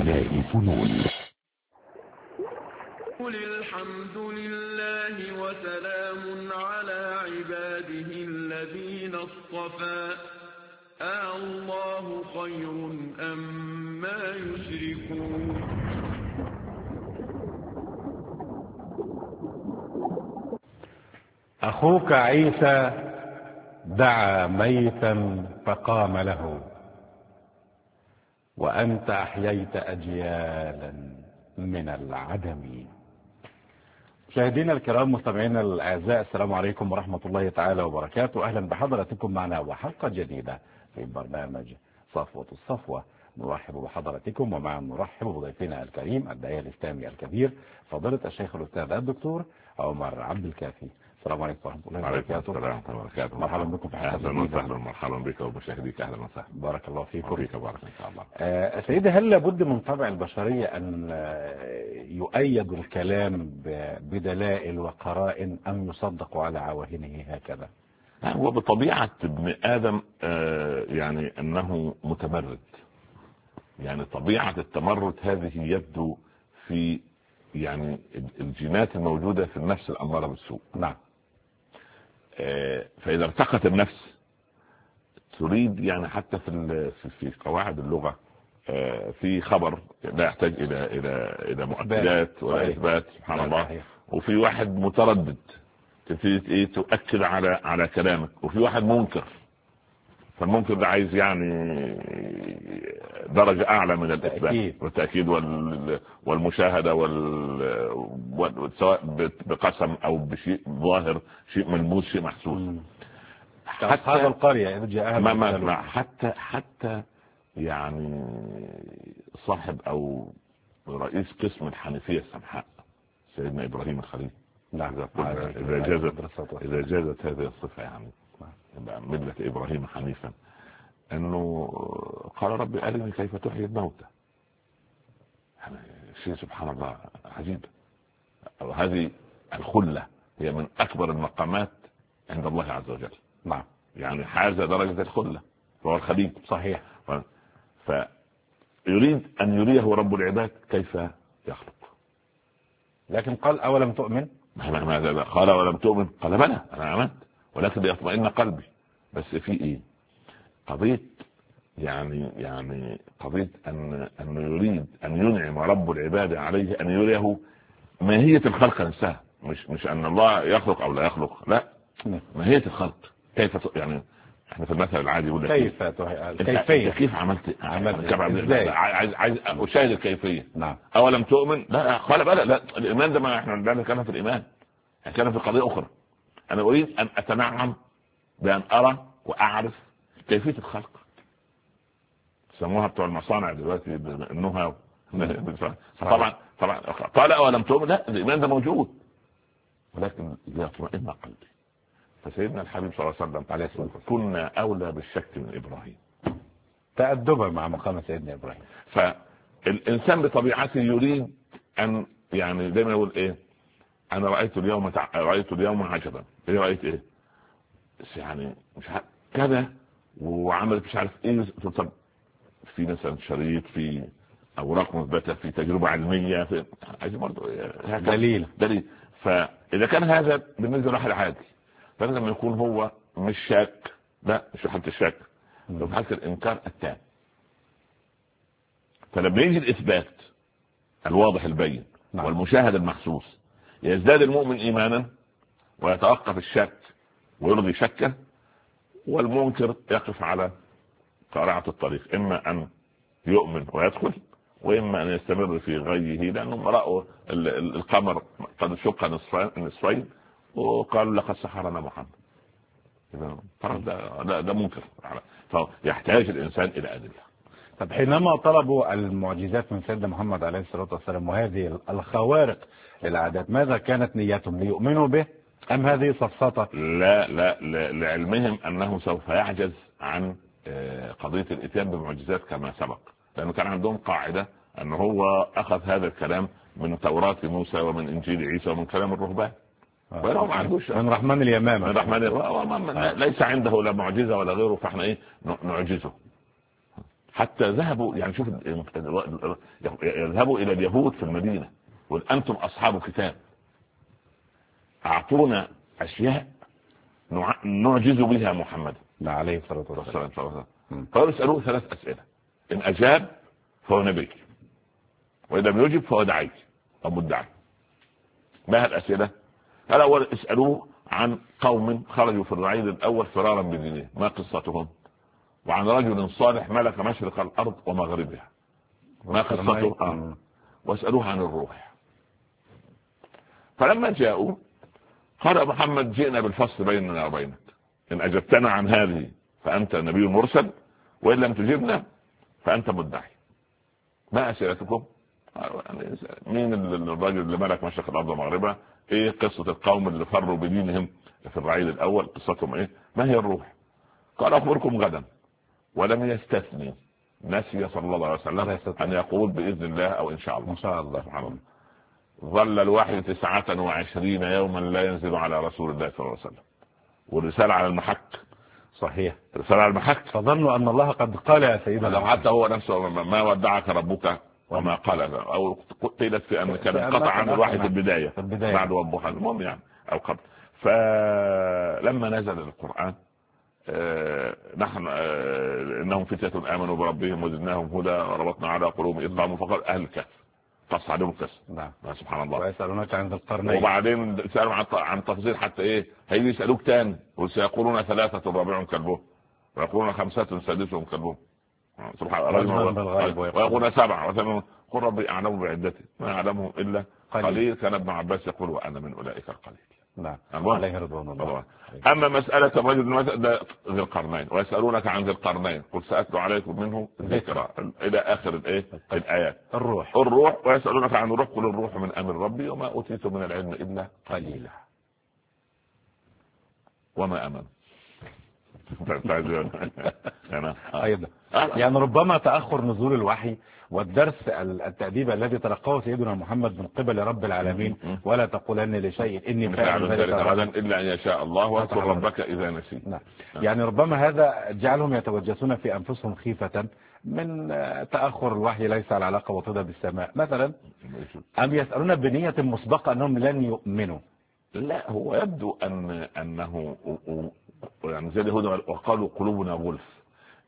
هؤلاء فنون. قل الحمد لله وسلام على عباده الذين اصطفى الله خير أما يشركون. أخوك عيسى دعا ميتا فقام له، وأنت أحييت أجيالا من العدم. مشاهدينا الكرام، مستمعينا الأعزاء، السلام عليكم ورحمة الله تعالى وبركاته. أهلا بحضراتكم معنا وحلقة جديدة في برنامج صفوة الصفوة. نرحب بحضراتكم ومع نرحب بضيفنا الكريم الداعية الإسلامي الكبير فضيلة الشيخ الأستاذ الدكتور عمر عبد الكافي. السلام عليكم ورحمة الله وبركاته. السلام ورحمة الله وبركاته. مرحبا بكم في حلقة أهلا وسهلا. مرحبا بك ومشاهديك. أهلا وسهلا. بارك الله فيكم. وفيك بارك إن شاء الله. سيدي، هل لابد من طبع البشرية أن يؤيد الكلام بدلائل وقرائن أم يصدق على عواهنه هكذا؟ هو بطبيعة ابن آدم يعني أنه متمرد، يعني طبيعة التمرد هذه يبدو في يعني الجينات الموجودة في النفس الأمارة بالسوء. نعم. فإذا ارتقت النفس تريد يعني حتى في قواعد اللغة في خبر لا يحتاج إلى مؤكدات ولا إثبات، سبحان الله. وفي واحد متردد تبتدي تؤكد على كلامك، وفي واحد منكر، فالمنكر ده عايز يعني درجة أعلى من الإثبات والتأكيد والمشاهدة سواء بقسم أو بشيء ظاهر، شيء ملموس، شيء محسوس. حتى هذا القرية ما حتى يعني صاحب أو رئيس قسم الحنيفية السمحاء سيدنا إبراهيم الخليل، إذا جازت هذه الصفة يعني ملة إبراهيم حنيفا، أنه قال ربي أرني كيف تحيي الموتى. يعني شيء سبحان الله عجيب. هذه الخلة هي من أكبر المقامات عند الله عز وجل. نعم. يعني حاز درجة الخلة، فهو الخليل. صحيح. فيريد أن يريه رب العباد كيف يخلق، لكن قال أولم تؤمن؟ قال أولم تؤمن؟ قال بلى أنا آمنت ولكن ليطمئن قلبي. بس في إيه قضية يعني قضية أن يريد أن ينعم رب العباد عليه أن يريه ماهية الخلق نفسها، مش أن الله يخلق أو لا يخلق، لا، ماهية الخلق. كيف يعني احنا في المثل العادي يقول لك كيف عملت عايز اشاهد الكيفية. نعم. أولم تؤمن؟ لا. قال بلى. لا، الإيمان ده ما احنا لا نتكلم في الإيمان، نتكلم في قضية أخرى. أنا أريد أن أتنعم بأن أرى وأعرف كيفية الخلق. سموها بتوع المصانع دلوقتي النهى. طبعا قال أولم تؤمن؟ لا، الإيمان ده موجود ولكن ليطمئن قلبي. فسيدنا الحبيب صلى الله عليه وسلم عليه الصلاة والسلام كنا أولى بالشك من إبراهيم تأدبا مع مقام سيدنا إبراهيم. فالإنسان بطبيعته يريد أن يعني دايما يقول إيه، أنا رأيت اليوم عجبا. إيه رأيت إيه؟ يعني مش عارف كذا وعملت مش عارف إيه. طب في مثلا شريط، في أوراق مثبتة، في تجربة علمية، في عايز برضه دليل. فإذا كان هذا بالنسبة لواحد عادي، فلازم يكون هو مش شاك، لا مش في حالة الشك، في حالة الإنكار التام. فلما يجي الإثبات الواضح البين والمشاهد المحسوس يزداد المؤمن إيمانا ويتوقف الشك ويرضي شكه، والمنكر يقف على قارعة الطريق، إما أن يؤمن ويدخل وإما أن يستمر في غيه، لأنهم رأوا القمر قد شق نصفين وقالوا لقد سحرنا محمد. ده منكر، فيحتاج الإنسان إلى أدلة. طب حينما طلبوا المعجزات من سيدنا محمد عليه الصلاة والسلام وهذه الخوارق للعادات، ماذا كانت نيتهم؟ ليؤمنوا به أم هذه سفسطة؟ لا لعلمهم أنه سوف يعجز عن قضية الإتيان بمعجزات كما سبق، لأنه كان عندهم قاعدة أنه هو أخذ هذا الكلام من توراة موسى ومن إنجيل عيسى ومن كلام الرهبان، ولو ما عندوش من رحمن اليمامة، من رحمن ليس عنده لا معجزة ولا غيره، فاحنا ايه نعجزه. حتى ذهبوا يعني شوف يذهبوا الى اليهود في المدينة وانتم اصحاب كتاب اعطونا اشياء نعجز بها محمد عليه الصلاة والسلام. فيسألوه 3 أسئلة، إن أجاب فهو نبي، وإذا لم يجب فهو داعي أو مدعي. ما الأسئلة؟ الأول اسألوه عن قوم خرجوا في الرعيل الأول فرارا بدينهم، ما قصتهم؟ وعن رجل صالح ملك مشرق الأرض ومغربها، ما قصته؟ واسألوه عن الروح. فلما جاءوا قال محمد جئنا بالفصل بيننا وبينك، إن أجبتنا عن هذه فأنت نبي مرسل، وإن لم تجبنا فأنت مدعي. ما أسئلتكم؟ مين الرجل اللي ملك مشرق الأرض ومغربها؟ إيه قصة القوم اللي فروا بدينهم في الرعيل الأول؟ قصتهم إيه؟ ما هي الروح؟ قال أخبركم غدا. ولم يستثني، نسي صلى الله عليه وسلم أن يقول بإذن الله أو إن شاء الله. إن شاء الله. سبحان الله. ظل الوحي 29 يوما لا ينزل على رسول الله صلى الله عليه وسلم، والرسالة على المحك. صحيح، الرسالة على المحك. فظنوا أن الله قد قال يا سيدنا، حتى هو نفسه ما ودعك ربك وما قال، أو قيلت في أن كان انقطع عن الوحي في البداية بعد والضحى، المهم يعني أو قبل. فلما نزل القرآن نحن إنهم فتية آمنوا بربهم وزدناهم هدى وربطنا على قلوبهم إذ قاموا فقال أهل الكهف قص عليهم القصة. نعم. سبحان الله. ويسألونك عن ذي القرنين، وبعدين سألوا عن تفصيل حتى إيه، هيجي يسألوك تاني وسيقولون 3 رابعهم كلبهم ويقولون 5 سادسهم كلبهم. سبحان الله. ويقولون 7 وثمانهم، قل ربي أعلم بعدتي ما يعلمهم إلا قليل. كان ابن عباس يقول وأنا من أولئك القليل. نعم. عليه رضوان الله. أما مسألة الرجل ذي القرنين، ويسألونك عن ذي القرنين قل سأتلو عليكم منه ذكرى إلى آخر الآيات. الروح. ويسألونك عن الروح قل الروح من أمر ربي وما أوتيت من العلم إلا قليلا وما أمن. أيضا يعني ربما تأخر نزول الوحي والدرس التأديب الذي تلقاه سيدنا محمد من قبل رب العالمين، ولا تقولن لشيء إني فاعل ذلك غدا إلا أن يشاء الله واذكر ربك إذا نسيت. نعم. يعني ربما هذا جعلهم يتوجسون في أنفسهم خيفة من تأخر الوحي ليس على علاقة وطيدة بالسماء مثلا، أم يسألون بنية مسبقة أنهم لن يؤمنوا؟ لا، هو يبدو أنه يعني زي اليهود وقالوا قلوبنا غلف.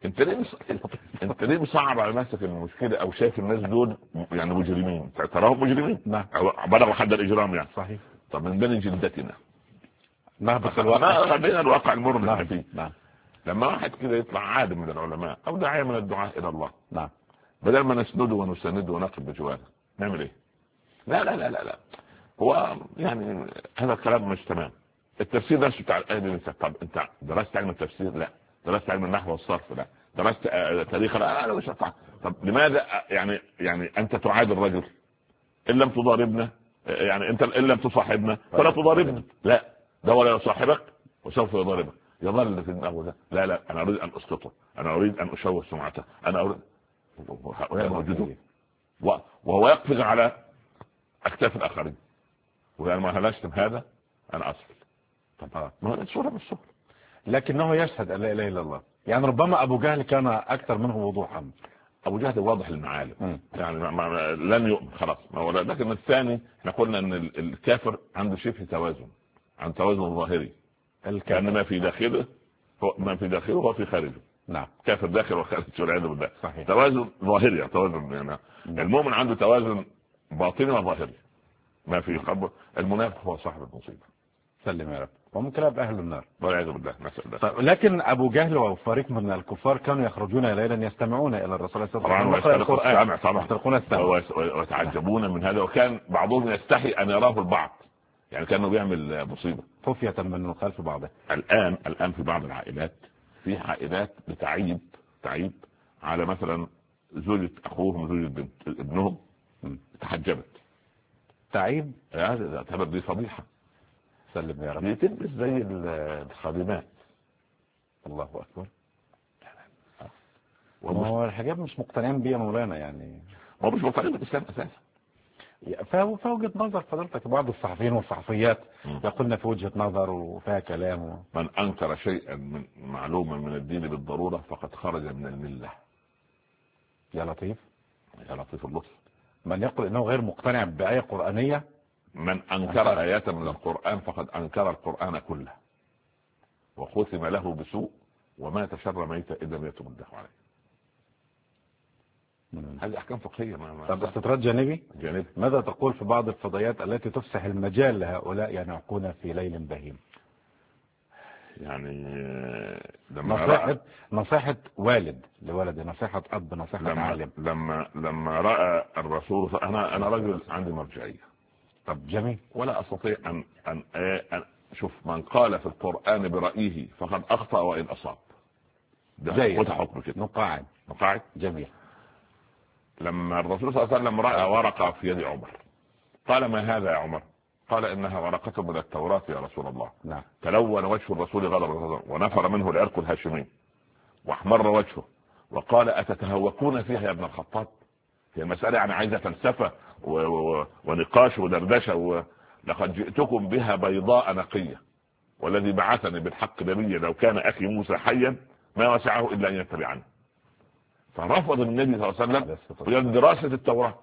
انت ليه مصعب على نفسك المشكله، او شايف الناس دول يعني مجرمين، تراهم مجرمين. نعم. بلغوا حد الاجرام يعني. صحيح. طب من بين جلدتنا نهبط الواقع، خلينا الواقع المر اللي احنا فيه. نعم. لما واحد كده يطلع عالم من العلماء او داعيه من الدعاء الى الله، نعم، بدل ما نسنده ونسنده ونقف بجواره نعمل ايه؟ لا لا لا لا لا، هو يعني هذا الكلام مش تمام. التفسير نفسه بتاع الايه. طب انت درست علم التفسير؟ لا. درست علم النحو والصرف؟ لا. درست تاريخ؟ لا. مش هطلع. طب لماذا يعني انت تعاد الرجل؟ ان لم تضاربنا، يعني انت ان لم تصاحبنا فلا تضاربنا. لا، ده ولا يصاحبك وسوف يضاربك. يظل في النحو ده. لا لا، انا اريد ان اسقطه، انا اريد ان اشوه سمعته، انا اريد. هؤلاء موجودون وهو يقفز على اكتاف الاخرين وقال ما هلشتم هذا انا اسفل. طب ما هذا صورة من الصور، لكنه يشهد ان لا اله الا الله. يعني ربما ابو جهل كان اكثر منه وضوحا. ابو جهل واضح المعالم، يعني لن يؤمن خلاص. لكن الثاني احنا قلنا ان الكافر عنده شبه توازن، عن توازن ظاهري. كان ما في داخله هو في خارجه. نعم. كافر داخل وخارج والعياذ بالله. صحيح. توازن ظاهري، يعني توازن يعني المؤمن عنده توازن باطني وظاهري. ما في قلبه. المنافق هو صاحب المصيبه. سلم يا رب. ومن كلاب اهل النار والعياذ بالله. طيب، لكن ابو جهل وفريق من الكفار كانوا يخرجون ليلا يستمعون الى الرسول صلى الله عليه وسلم يسترقون السمع ويتعجبون من هذا، وكان بعضهم يستحي ان يراه البعض، يعني كانوا بيعمل مصيبه خفيه من خلف بعضه. الان في بعض العائلات، في عائلات بتعيب على مثلا زوجة اخوهم وزوجة بنت ابنهم تحجبت. تعيب؟ تعتبر دي فضيحه. سلم يا رب. بتلبس زي الخادمات. الله اكبر. هو الحجاب مش مقتنعين بيه يا مولانا، يعني هو مش مقتنعين بالاسلام اساسا. فوجهة نظر فضلتك بعض الصحفيين والصحفيات يقولنا في وجهة نظر وفيها كلام من انكر شيئا من معلوما من الدين بالضرورة فقد خرج من الملة. يا لطيف. يا لطيف اللطف. من يقول انه غير مقتنع بآية قرآنية، من انكر آيات من القرآن فقد انكر القرآن كله، وختم له بسوء ومات شر ميت اذا لم يتم الله عليه. هذه احكام فقهيه. طب استطراد جانبي. ماذا تقول في بعض الفضائيات التي تفسح المجال لهؤلاء ينعقون في ليل بهيم؟ يعني نصيحة والد لولده، نصيحة اب، نصيحة عالم. لما راى الرسول، انا رجل عندي مرجعيه. طب جميل. ولا استطيع ان شوف، من قال في القرآن برأيه فقد اخطأ وان اصاب. ده حكم كده. نقاعد. جميل. لما الرسول صلى الله عليه وسلم رأى ورقة في يد عمر قال: ما هذا يا عمر؟ قال: انها ورقة من التوراة يا رسول الله. نعم. تلون وجه الرسول غضبا ونفر منه العرق الهاشمي واحمر وجهه وقال: اتتهوكون فيها يا ابن الخطاب؟ هي المسألة يعني عايزة فلسفة ونقاش ودردشة. لقد جئتكم بها بيضاء نقية، والذي بعثني بالحق نبيا، لو كان اخي موسى حيا ما وسعه الا ان يتبعني. فرفض النبي صلى الله عليه وسلم دراسة التوراة.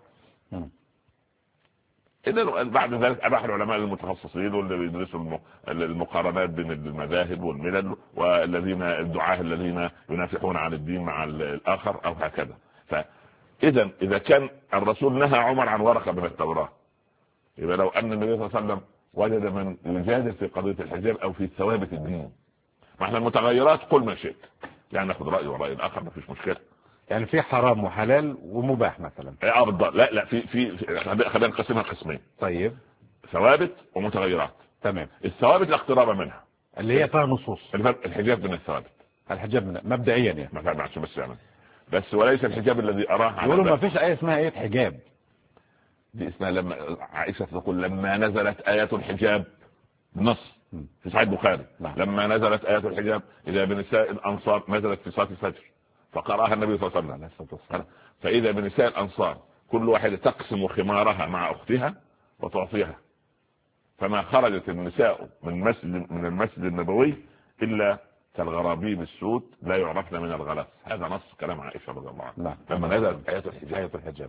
إذن بعد ذلك أباح العلماء المتخصصين واللي بيدرسوا المقارنات بين المذاهب والملل، والذين الدعاة الذين ينافحون عن الدين مع الآخر أو هكذا. فإذا إذا كان الرسول نهى عمر عن ورقة من التوراة، يبقى لو أن النبي صلى الله عليه وسلم وجد من يجادل في قضية الحجاب أو في ثوابت الدين، ما احنا المتغيرات قل ما شئت، يعني ناخذ رأي ورأي الآخر، ما فيش مشكلة. يعني في حرام وحلال ومباح مثلا. بالضبط. لا في خلينا نقسمها قسمين. طيب. ثوابت ومتغيرات. تمام. الثوابت لا اقتراب منها، اللي هي فيها نصوص. الحجاب من الثوابت. الحجاب من مبدئيا يعني. ما فهمتش بس يعني. بس وليس الحجاب الذي اراه. يقولوا ما فيش آية اسمها آية حجاب. دي اسمها لما عائشة تقول لما نزلت آيات الحجاب، نص في صحيح البخاري. لما نزلت آيات الحجاب إذا بنساء الأنصار، نزلت في صلاة الفجر فقرأها النبي صلى الله عليه وسلم. فإذا بنساء الأنصار كل واحدة تقسم خمارها مع أختها وتعطيها، فما خرجت النساء من المسجد النبوي إلا كالغرابيب السود لا يعرفن من الغلس. هذا نص كلام عائشة رضي الله عنها لما نزلت آيات الحجاب.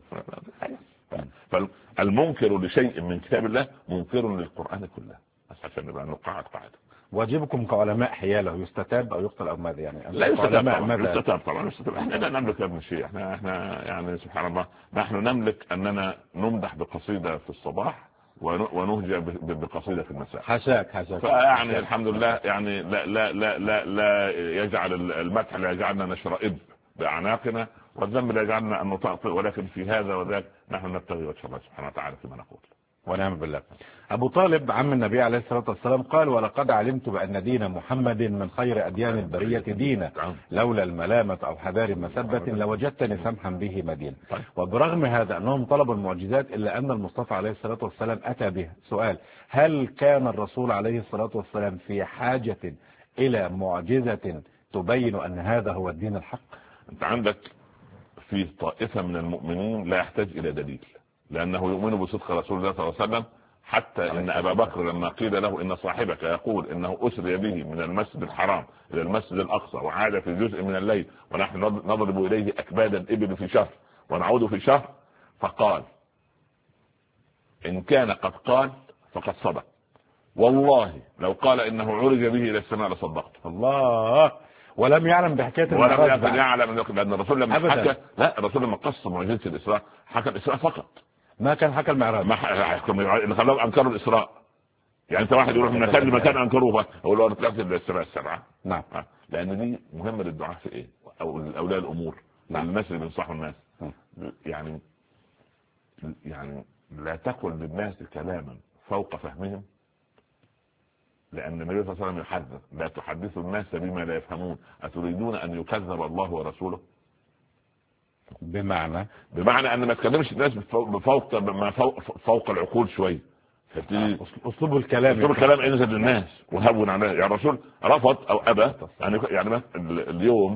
فالمنكر لشيء من كتاب الله منكر للقرآن كله. عشان نبقى نقعد قاعدة. واجبكم كعلماء حياله يستتاب او يقتل او ماذا يعني؟ لا يستتاب طبعا. احنا لا نملك من شيء. احنا يعني سبحان الله نحن نملك اننا نمدح بقصيدة في الصباح ونهجى بقصيدة في المساء. حشاك. فيعني الحمد لله يعني لا يجعل المدح لا يجعلنا نشرئب بأعناقنا، والذنب لا يجعلنا ان نطأطئ، ولكن في هذا وذاك نحن نبتغي وجه الله سبحانه وتعالى فيما نقول. ونعم بالله. أبو طالب عم النبي عليه الصلاة والسلام قال: ولقد علمت بأن دين محمد من خير أديان البرية دينا، لولا الملامة أو حذار مسبة لوجدتني سمحا به مدينة. وبرغم هذا أنهم طلبوا المعجزات إلا أن المصطفى عليه الصلاة والسلام أتى بها. سؤال: هل كان الرسول عليه الصلاة والسلام في حاجة إلى معجزة تبين أن هذا هو الدين الحق؟ أنت عندك في طائفة من المؤمنين لا يحتاج إلى دليل، لأنه يؤمن بصدق رسول الله صلى الله عليه وسلم، حتى إن أبا بكر لما قيل له إن صاحبك يقول إنه أسري به من المسجد الحرام إلى المسجد الأقصى وعاد في جزء من الليل ونحن نضرب إليه أكباد الإبل في شهر ونعود في شهر، فقال: إن كان قد قال فقد صدق، والله لو قال إنه عرج به إلى السماء لصدقته. الله. ولم يعلم بحكاية المعراج، ولم يعلم لأن الرسول لما حكى، لا الرسول لما قص معجزة الإسراء حكى الإسراء فقط، ما كان حكى المعراج. اللي خلاهم انكروا الاسراء. يعني انت واحد يروح من مكان لمكان انكروه، اقول له انا طلعت للسماء السبعه. نعم. لان دي مهمه للدعاء في ايه، او اولياء الامور. نعم. الناس اللي بينصحوا الناس. يعني لا تقل للناس كلاما فوق فهمهم، لان النبي صلى الله عليه وسلم يحذر: لا تحدثوا الناس بما لا يفهمون اتريدون ان يكذب الله ورسوله. بمعنى ان ما تكلمش الناس فوق العقول شويه. اسلوب الكلام انزل للناس وهون على يعني الرسول رفض او ابى. يعني اليوم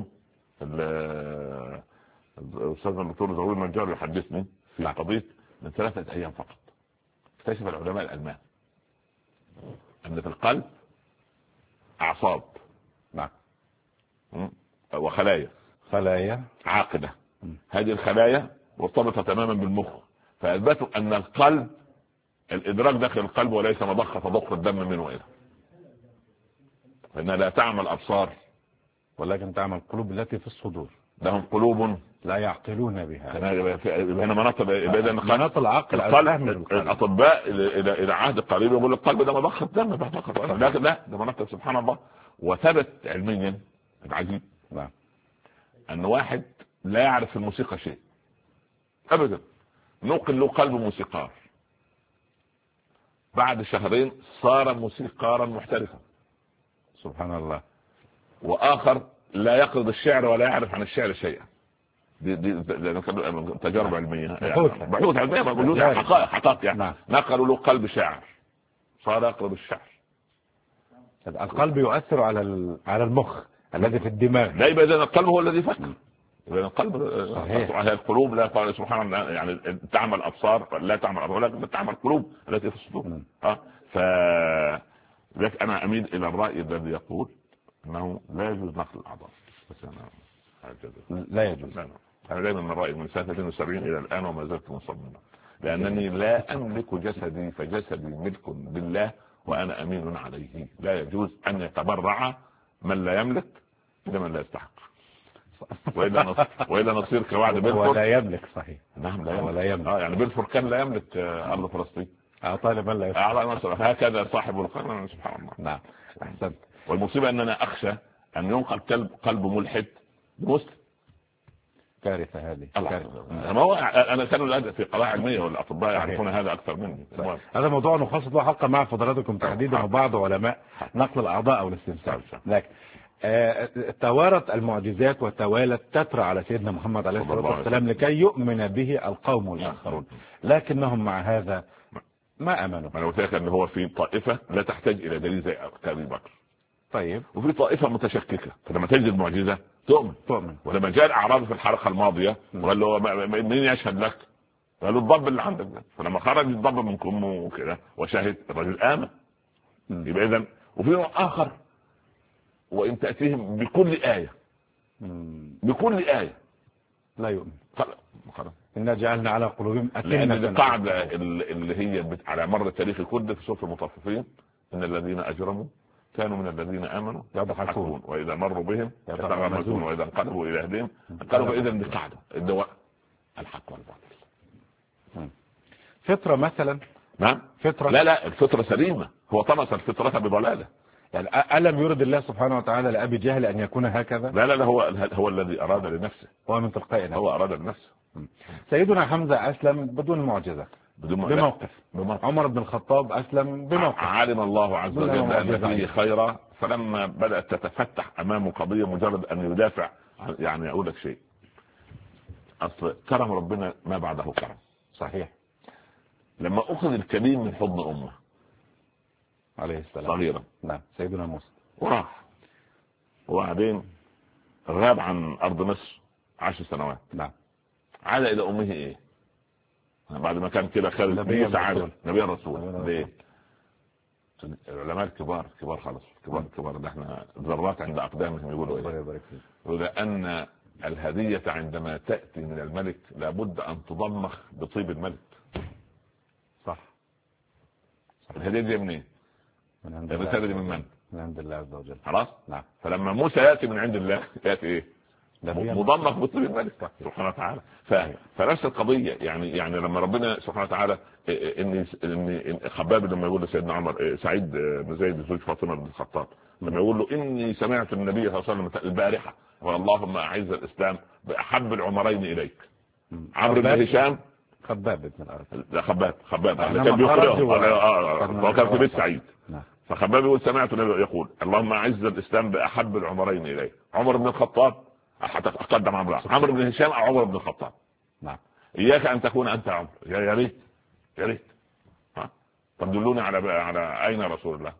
الاستاذ الدكتور زهور النجار يحدثني في قضيه من 3 أيام فقط. اكتشف العلماء الالمان ان في القلب اعصاب. نعم. وخلايا خلايا عاقده هذه الخلايا مرتبطة تماما بالمخ، فأثبتوا أن القلب الإدراك داخل القلب وليس مضخة تضخ الدم منه إليه، فإنها لا تعمل أبصار ولكن تعمل القلوب التي في الصدور، لهم قلوب لا يعقلون بها. هنا مناط العقل. الأطباء إلى عهد قريب يقول القلب ده مضخة دم فقط، لكن لا، ده مناط سبحان الله. وثبت علميا العجيب أن واحد لا يعرف في الموسيقى شيء أبدا، نقل له قلب موسيقار، بعد شهرين صار موسيقارا محترفا سبحان الله. وآخر لا يقرض الشعر ولا يعرف عن الشعر شيئا. دي تجارب علمية، بحوث علمية موجودة، حقائق يعني. نقلوا له قلب شاعر صار يقرض الشعر. القلب يؤثر على المخ الذي في الدماغ. لا يبقى إذن القلب هو الذي يفكر، إذن القلب صحيح. القلوب لا سبحان الله يعني تعمل أبصار لا تعمل أبصار ولكن تعمل قلوب التي في الصدور. لذلك أنا أميل إلى الرأي الذي يقول أنه لا يجوز نقل الأعضاء. بس أنا لا يجوز. أنا دائما من رأيي من سنة 72 إلى الآن وما زلت مصمما، لأنني لا أملك جسدي فجسدي ملك بالله وأنا أمين عليه. لا يجوز أن يتبرع من لا يملك لمن لا يستحق، وإلا نصير كوعد بلفور. ولا يملك صحيح. نعم لا يملك. ولا يملك. يعني بلفور كان لا يملك أرض فلسطين، أعطى لمن لا يستحق. هكذا صاحب القرن سبحان الله. نعم أحسنت. والمصيبة أننا أخشى أن ينقل قلب ملحد بمسلم. كارثة هذه. ما هو أنا كان في قضايا علمية والأطباء يعرفون هذا أكثر مني. هذا موضوع نخصص له حلقة مع فضلاتكم تحديدا وبعض علماء نقل الأعضاء أو الاستنساخ. لكن توارت المعجزات وتوالت تترى على سيدنا محمد عليه الصلاة والسلام لكي يؤمن به القوم الآخرون، لكنهم مع هذا ما أمنوا. أنا قلت لك أن هو في طائفة لا تحتاج إلى دليل زي أبي بكر. طيب. وفي طائفة متشككة، فلما تجد المعجزة تؤمن. ولما جاء الأعرابي في الحلقة الماضية وقال له مين يشهد لك؟ قال له الضب اللي عندك ده. فلما خرج الضب من كمه وكده وشهد الرجل آمن. يبقى إذن وفي آخر وإن تأتيهم بكل آية لا يؤمن. خلاص. إنا جعلنا على قلوبهم أكنة. القاعدة اللي هي على مر التاريخ كله في سورة المطففين إن الذين أجرموا كانوا من الذين آمنوا يضحكون وإذا مروا بهم يتغامزون وإذا انقلبوا إلى أهلهم انقلبوا. إذن بقاعدة الدواء الحق والباطل. فطرة مثلا. نعم فطرة. لا الفطرة سليمة، هو طمس الفطرة بضلالة. يعني ألم يرد الله سبحانه وتعالى لأبي جهل أن يكون هكذا؟ لا هو الذي أراد لنفسه. هو من تلقاء نفسه. هو أراد لنفسه. سيدنا حمزة أسلم بدون معجزة، بموقف. عمر بن الخطاب أسلم بموقف. علم الله عز وجل أن فيه خيرا، فلما بدأت تتفتح أمامه قضية مجرد أن يدافع. يعني أقول لك شيء، أصل كرم ربنا ما بعده كرم. صحيح. لما أخذ الكليم من حضن أمه عليه السلام صغيرا، نعم سيدنا موسى، وراح وبعدين غاب عن أرض مصر 10 سنوات. نعم. عاد إلى أمه إيه بعد ما كان كده خالد نبي سعادة نبي الرسول. ليه؟ العلماء الكبار خالص كبار ده احنا ذرات عند أقدامهم يقولوا إيه؟ يقولوا أن الهدية عندما تأتي من الملك لابد أن تضمخ بطيب الملك. صح. الهدية دي منين؟ الرسالة دي من عند الله عز وجل. خلاص. نعم. فلما موسى يأتي من عند الله يأتي إيه؟ مضمخ بطيب الملك سبحانه وتعالى. فنفس القضية يعني لما ربنا سبحانه وتعالى إني خباب لما يقول لسيدنا عمر سعيد بن زيد زوج فاطمة بن الخطاب لما يقول له إني سمعت النبي صلى الله عليه وسلم البارحة واللهم أعز الإسلام بأحب العمرين إليك. عمرو بن هشام خباب بن الأرض. خباب كان بيقول وكان في بيت سعيد. فخباب يقول سمعت النبي يقول اللهم أعز الإسلام بأحب العمرين إليك. عمر بن الخطاب أقدم عمرو بن هشام أو عمر بن الخطاب. نعم. إياك أن تكون أنت عمر. يا ريت طب دلوني على أين رسول الله.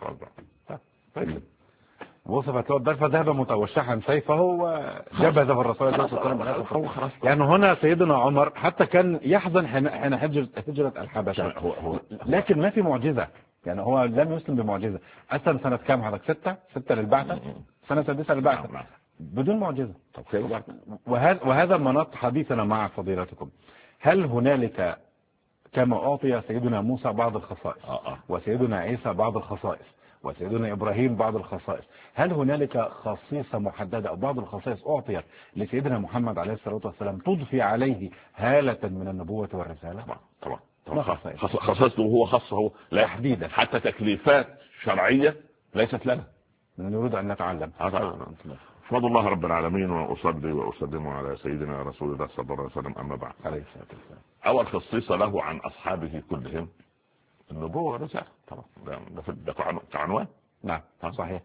طيب. وصفت له الضرفة ذهب متوشحا سيفه وجبذ في الرسول صلى الله عليه وسلم. يعني هنا سيدنا عمر حتى كان يحزن حين هجرة الحبشة، لكن ما في معجزة. يعني هو لم يسلم بمعجزة. أسلم سنة كام حضرتك؟ 6 للبعثة، سنة 6 للبعثة. بدون معجزة. طب كيف؟ وهذا مناط حديثنا مع فضيلتكم. هل هنالك كما أعطي سيدنا موسى بعض الخصائص وسيدنا عيسى بعض الخصائص وسيدنا إبراهيم بعض الخصائص، هل هنالك خصيصة محددة أو بعض الخصائص أعطيت لسيدنا محمد عليه الصلاة والسلام تضفي عليه هالة من النبوة والرسالة؟ طبعا خصصته هو خاصه لا تحديدا، حتى تكليفات شرعية ليست لنا، نريد أن نتعلم. أحمد الله رب العالمين وأصلي وأسلم على سيدنا رسول الله صلى الله عليه وسلم. أما بعد، عليه الصلاة والسلام، أول خصيصة له عن أصحابه كلهم النبوة والرسالة. طبعا ده كعنوان. نعم صحيح.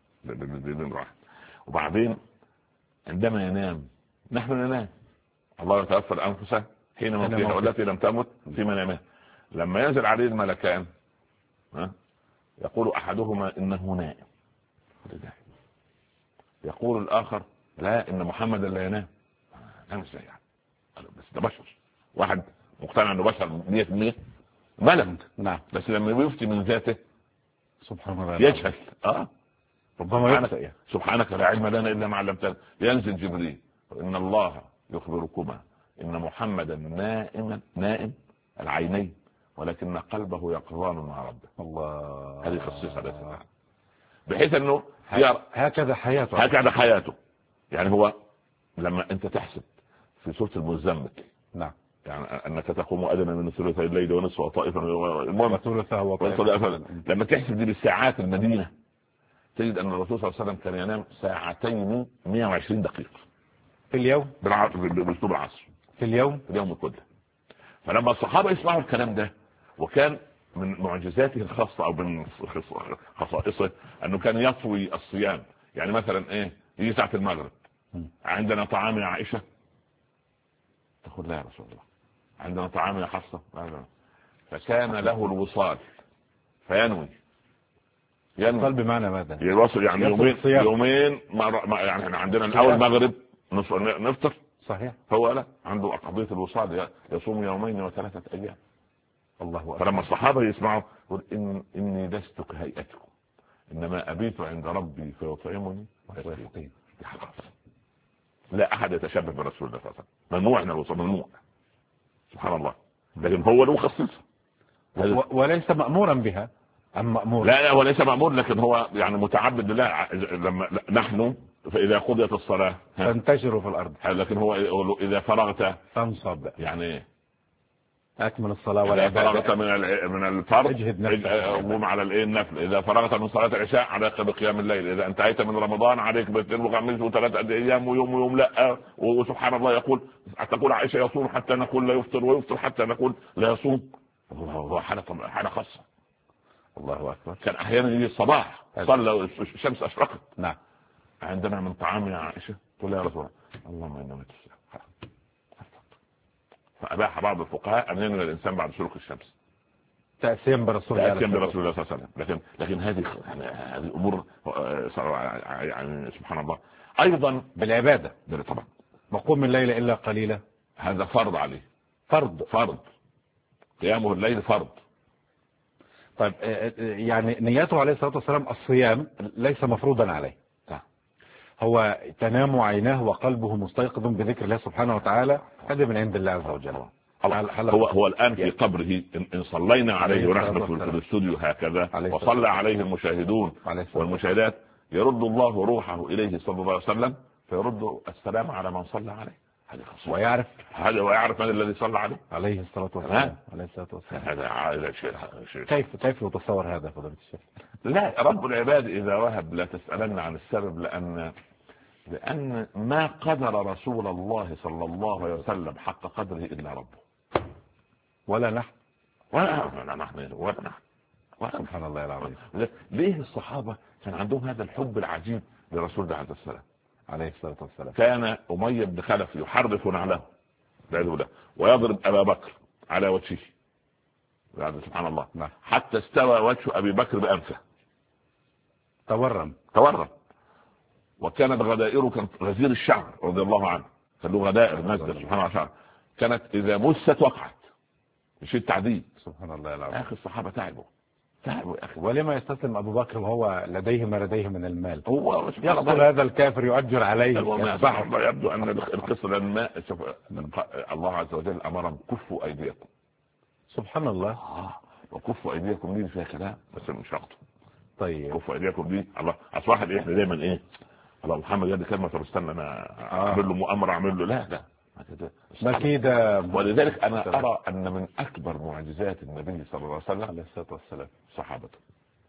وبعدين عندما ينام نحن ننام، الله يتوفى الأنفس حين موتها والتي لم تمت في منامها. لما ينزل عليه الملكان يقول أحدهما إنه نائم، يقول الآخر لا إن محمدا لا ينام. نام ازاي يعني؟ بس ده بشر، واحد مقتنع انه بشر 100% ملك. نعم. بس لما يفتي من ذاته سبحان الله يجهل. ربما سبحانك لا علم لنا الا ما علمتنا. ينزل جبريل ان الله يخبركما ان محمدا نائم العينين ولكن قلبه يقظان مع ربه. الله. هذه خصيصة بحيث انه هكذا حياته. يعني هو لما انت تحسب في سورة المزمل، نعم، يعني انك تقوم ادنى من ثلثي الليل ونصف وطائفا لما تحسب دي بالساعات المدينة تجد ان الرسول صلى الله عليه وسلم كان ينام 2:120 دقيقة في اليوم، باسلوب العصر في اليوم كله. فلما الصحابة يسمعوا الكلام ده، وكان من معجزاته الخاصة او من خصائصه انه كان يطوي الصيام. يعني مثلا ايه، يجي ساعة المغرب عندنا طعام يا عائشة، تقول لا يا رسول الله عندنا طعام يا حفصة، فكان له الوصال فينوي. الوصال بمعنى ماذا؟ يوصل يعني يومين يعني عندنا الاول مغرب نفطر صحيح، هو لا عنده قضية الوصال، يصوم يومين و3 أيام. الله أكبر. فلما الصحابة يسمعوا يقول إني لست كهيئتكم إنما أبيت عند ربي فيطعمني ويسقين. لا أحد يتشبه برسول الله صلى الله عليه وسلم، ممنوع أن الوصال، ممنوع. سبحان الله. لكن هو له خصيصة وليس مأمورا بها أم مأمور؟ لا هو ليس مأمور، لكن هو يعني متعبد لله. لما نحن فإذا قضيت الصلاة فانتشروا في الأرض، لكن هو إذا فرغت فانصب. يعني إيه؟ أكمل الصلاة والعبادة. إذا فرغت من الفرض اجهد نفسك قوم على النفل. إذا فرغت من صلاة العشاء عليك بقيام الليل. إذا انتهيت من رمضان عليك باثنين وخميس و3 أيام ويوم لا. وسبحان الله تقول عائشة يصوم حتى نقول لا يفطر ويفطر حتى نقول لا يصوم. هو حالة خاصة. الله أكبر. كان أحيانا يجي الصباح صلى الشمس أشرقت. نعم. عندنا من طعام يا عائشة تقول يا رسول الله اللهم إنما تسلم. فأباح بعض الفقهاء أن ينوي الإنسان بعد شروق الشمس تأسيم برسول الله صلى الله عليه وسلم. لكن هذه أمور يعني سبحان الله. أيضا بالعبادة طبعا وقوم الليل إلا قليلا، هذا فرض عليه، فرض قيامه الليل فرض. طيب يعني نيته عليه الصلاة والسلام الصيام ليس مفروضا عليه. هو تنام عيناه وقلبه مستيقظ بذكر الله سبحانه وتعالى، هذا من عند الله عز وجل. هو الآن في قبره إن صلينا عليه ونحن في الاستوديو هكذا وصلى عليه المشاهدون والمشاهدات يرد الله روحه إليه صلى الله عليه وسلم فيرد السلام على من صلى عليه. ويعرف من الذي صلى عليه عليه الصلاة والسلام. هذا شيء. كيف يتصور هذا فضيلة الشيخ؟ لا، رب العباد إذا وهب لا تسألن عن السبب، لأن ما قدر رسول الله صلى الله عليه وسلم حق قدره إلا ربه، ولا نحن سبحان الله العظيم. ليه الصحابة كان عندهم هذا الحب العجيب لرسول الله عليه الصلاة والسلام؟ كان أمية بن خلف يحرف نعله ويضرب أبا بكر على وجهه، سبحان الله. حتى استوى وجه أبي بكر بأنفه، تورم. وكانت غدائره، كانت غزير الشعر رضي الله عنه كان له غدائر نزل سبحان الله شعر، كانت إذا مست وقعت، مش التعذيب. سبحان الله العظيم. آخر الصحابة تعبوا يا اخي. ولما يستسلم ابو بكر وهو لديه ما لديه من المال؟ هو يقتل هذا الكافر يؤجر عليه يذبحه. يبدو ان القصه لما الله عز وجل امرهم كفوا ايديكم. سبحان الله. وكفوا ايديكم دي فيها كلام بس مش هاخده. طيب كفوا ايديكم دي الله اصل واحد احنا دايما ايه الله محمد يدي كلمه طب استنى انا اعمل له مؤامره اعمل له لا ما كده. ولذلك انا ارى ان من اكبر معجزات النبي صلى الله عليه وسلم عليه الصلاه والسلام صحابته.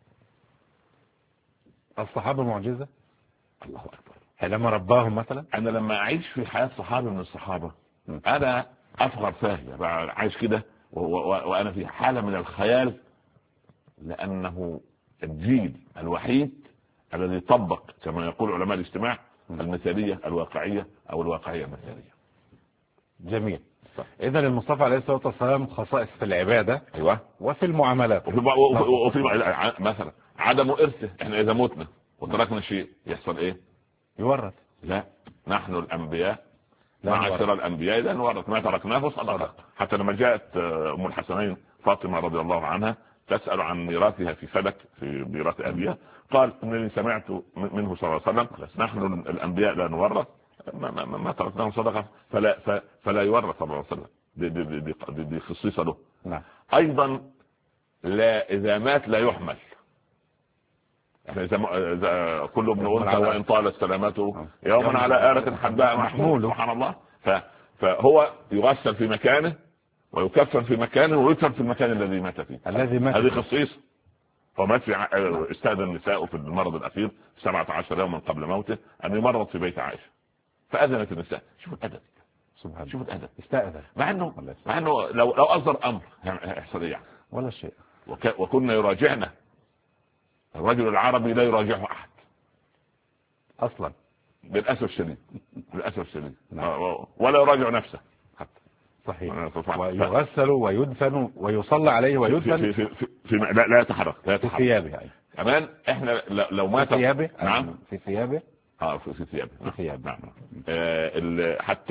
الصحابه معجزه. الله اكبر. لما رباهم مثلا. انا لما اعيش في حياه صحابي من الصحابه انا افخر فيها بقى عايش كده وانا في حاله من الخيال لانه الجيل الوحيد الذي طبق كما يقول علماء الاجتماع المثاليه الواقعيه او الواقعيه المثاليه. جميل. اذا المصطفى عليه الصلاه والسلام خصائص في العباده ايوه وفي المعاملات وفي مثلا عدم ارثه. احنا اذا متنا وتركنا شيء يحصل ايه؟ يورث. لا نحن الانبياء معاشر الانبياء لا نورث ما تركناه صدقه. حتى لما جاءت ام الحسنين فاطمه رضي الله عنها تسال عن ميراثها في فلك في ميراث ابيها قال انني سمعت منه صلى الله عليه وسلم نحن الانبياء لا نورث ما تركناه صدقه فلا يورث صلى الله عليه وسلم. دي خصيصه له. نعم. ايضا لا اذا مات لا يحمل. احنا اذا كل ابن انثى وان طالت سلامته يوما على آلة حداء محمول سبحان الله. فهو يغسل في مكانه ويكفن في مكانه ويدفن في المكان الذي مات فيه. هذه خصيصة. ومات في استاذن النساء في المرض الاخير 17 يوما قبل موته ان يمرض في بيت عائشه فاذنت النساء. شوف الادب سبحان. شوف الادب استاذن مع انه لو اصدر امر يحصل ايه يعني ولا شيء. وكنا يراجعنا. الرجل العربي لا يراجعه احد اصلا للاسف الشديد. للاسف الشديد. ولا يراجع نفسه حتى. صحيح. ويغسل ويدفن ويصلى عليه ويدفن في لا يتحرك في ثيابه يعني. كمان احنا لو مات في ثيابه. نعم في ثيابه. في ثيابه. في ثيابه. نعم. حتى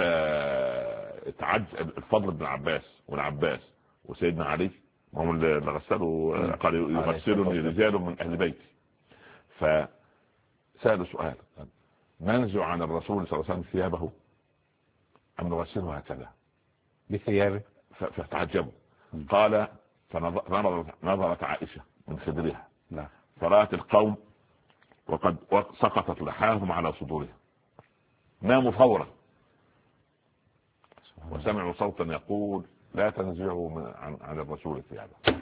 الفضل بن عباس والعباس وسيدنا علي هم اللي غسلوا قال يغسلني رجال من اهل بيتي. فسألوا سؤال ننزع عن الرسول صلى الله عليه وسلم ثيابه ام نغسله هكذا بثيابه؟ فتعجبوا. قال فنظرت عائشة من خدرها نعم. فرأت القوم وقد سقطت لحاهم على صدورهم ناموا فورا وسمعوا صوتا يقول لا تنزعوا عن الرسول ثيابه.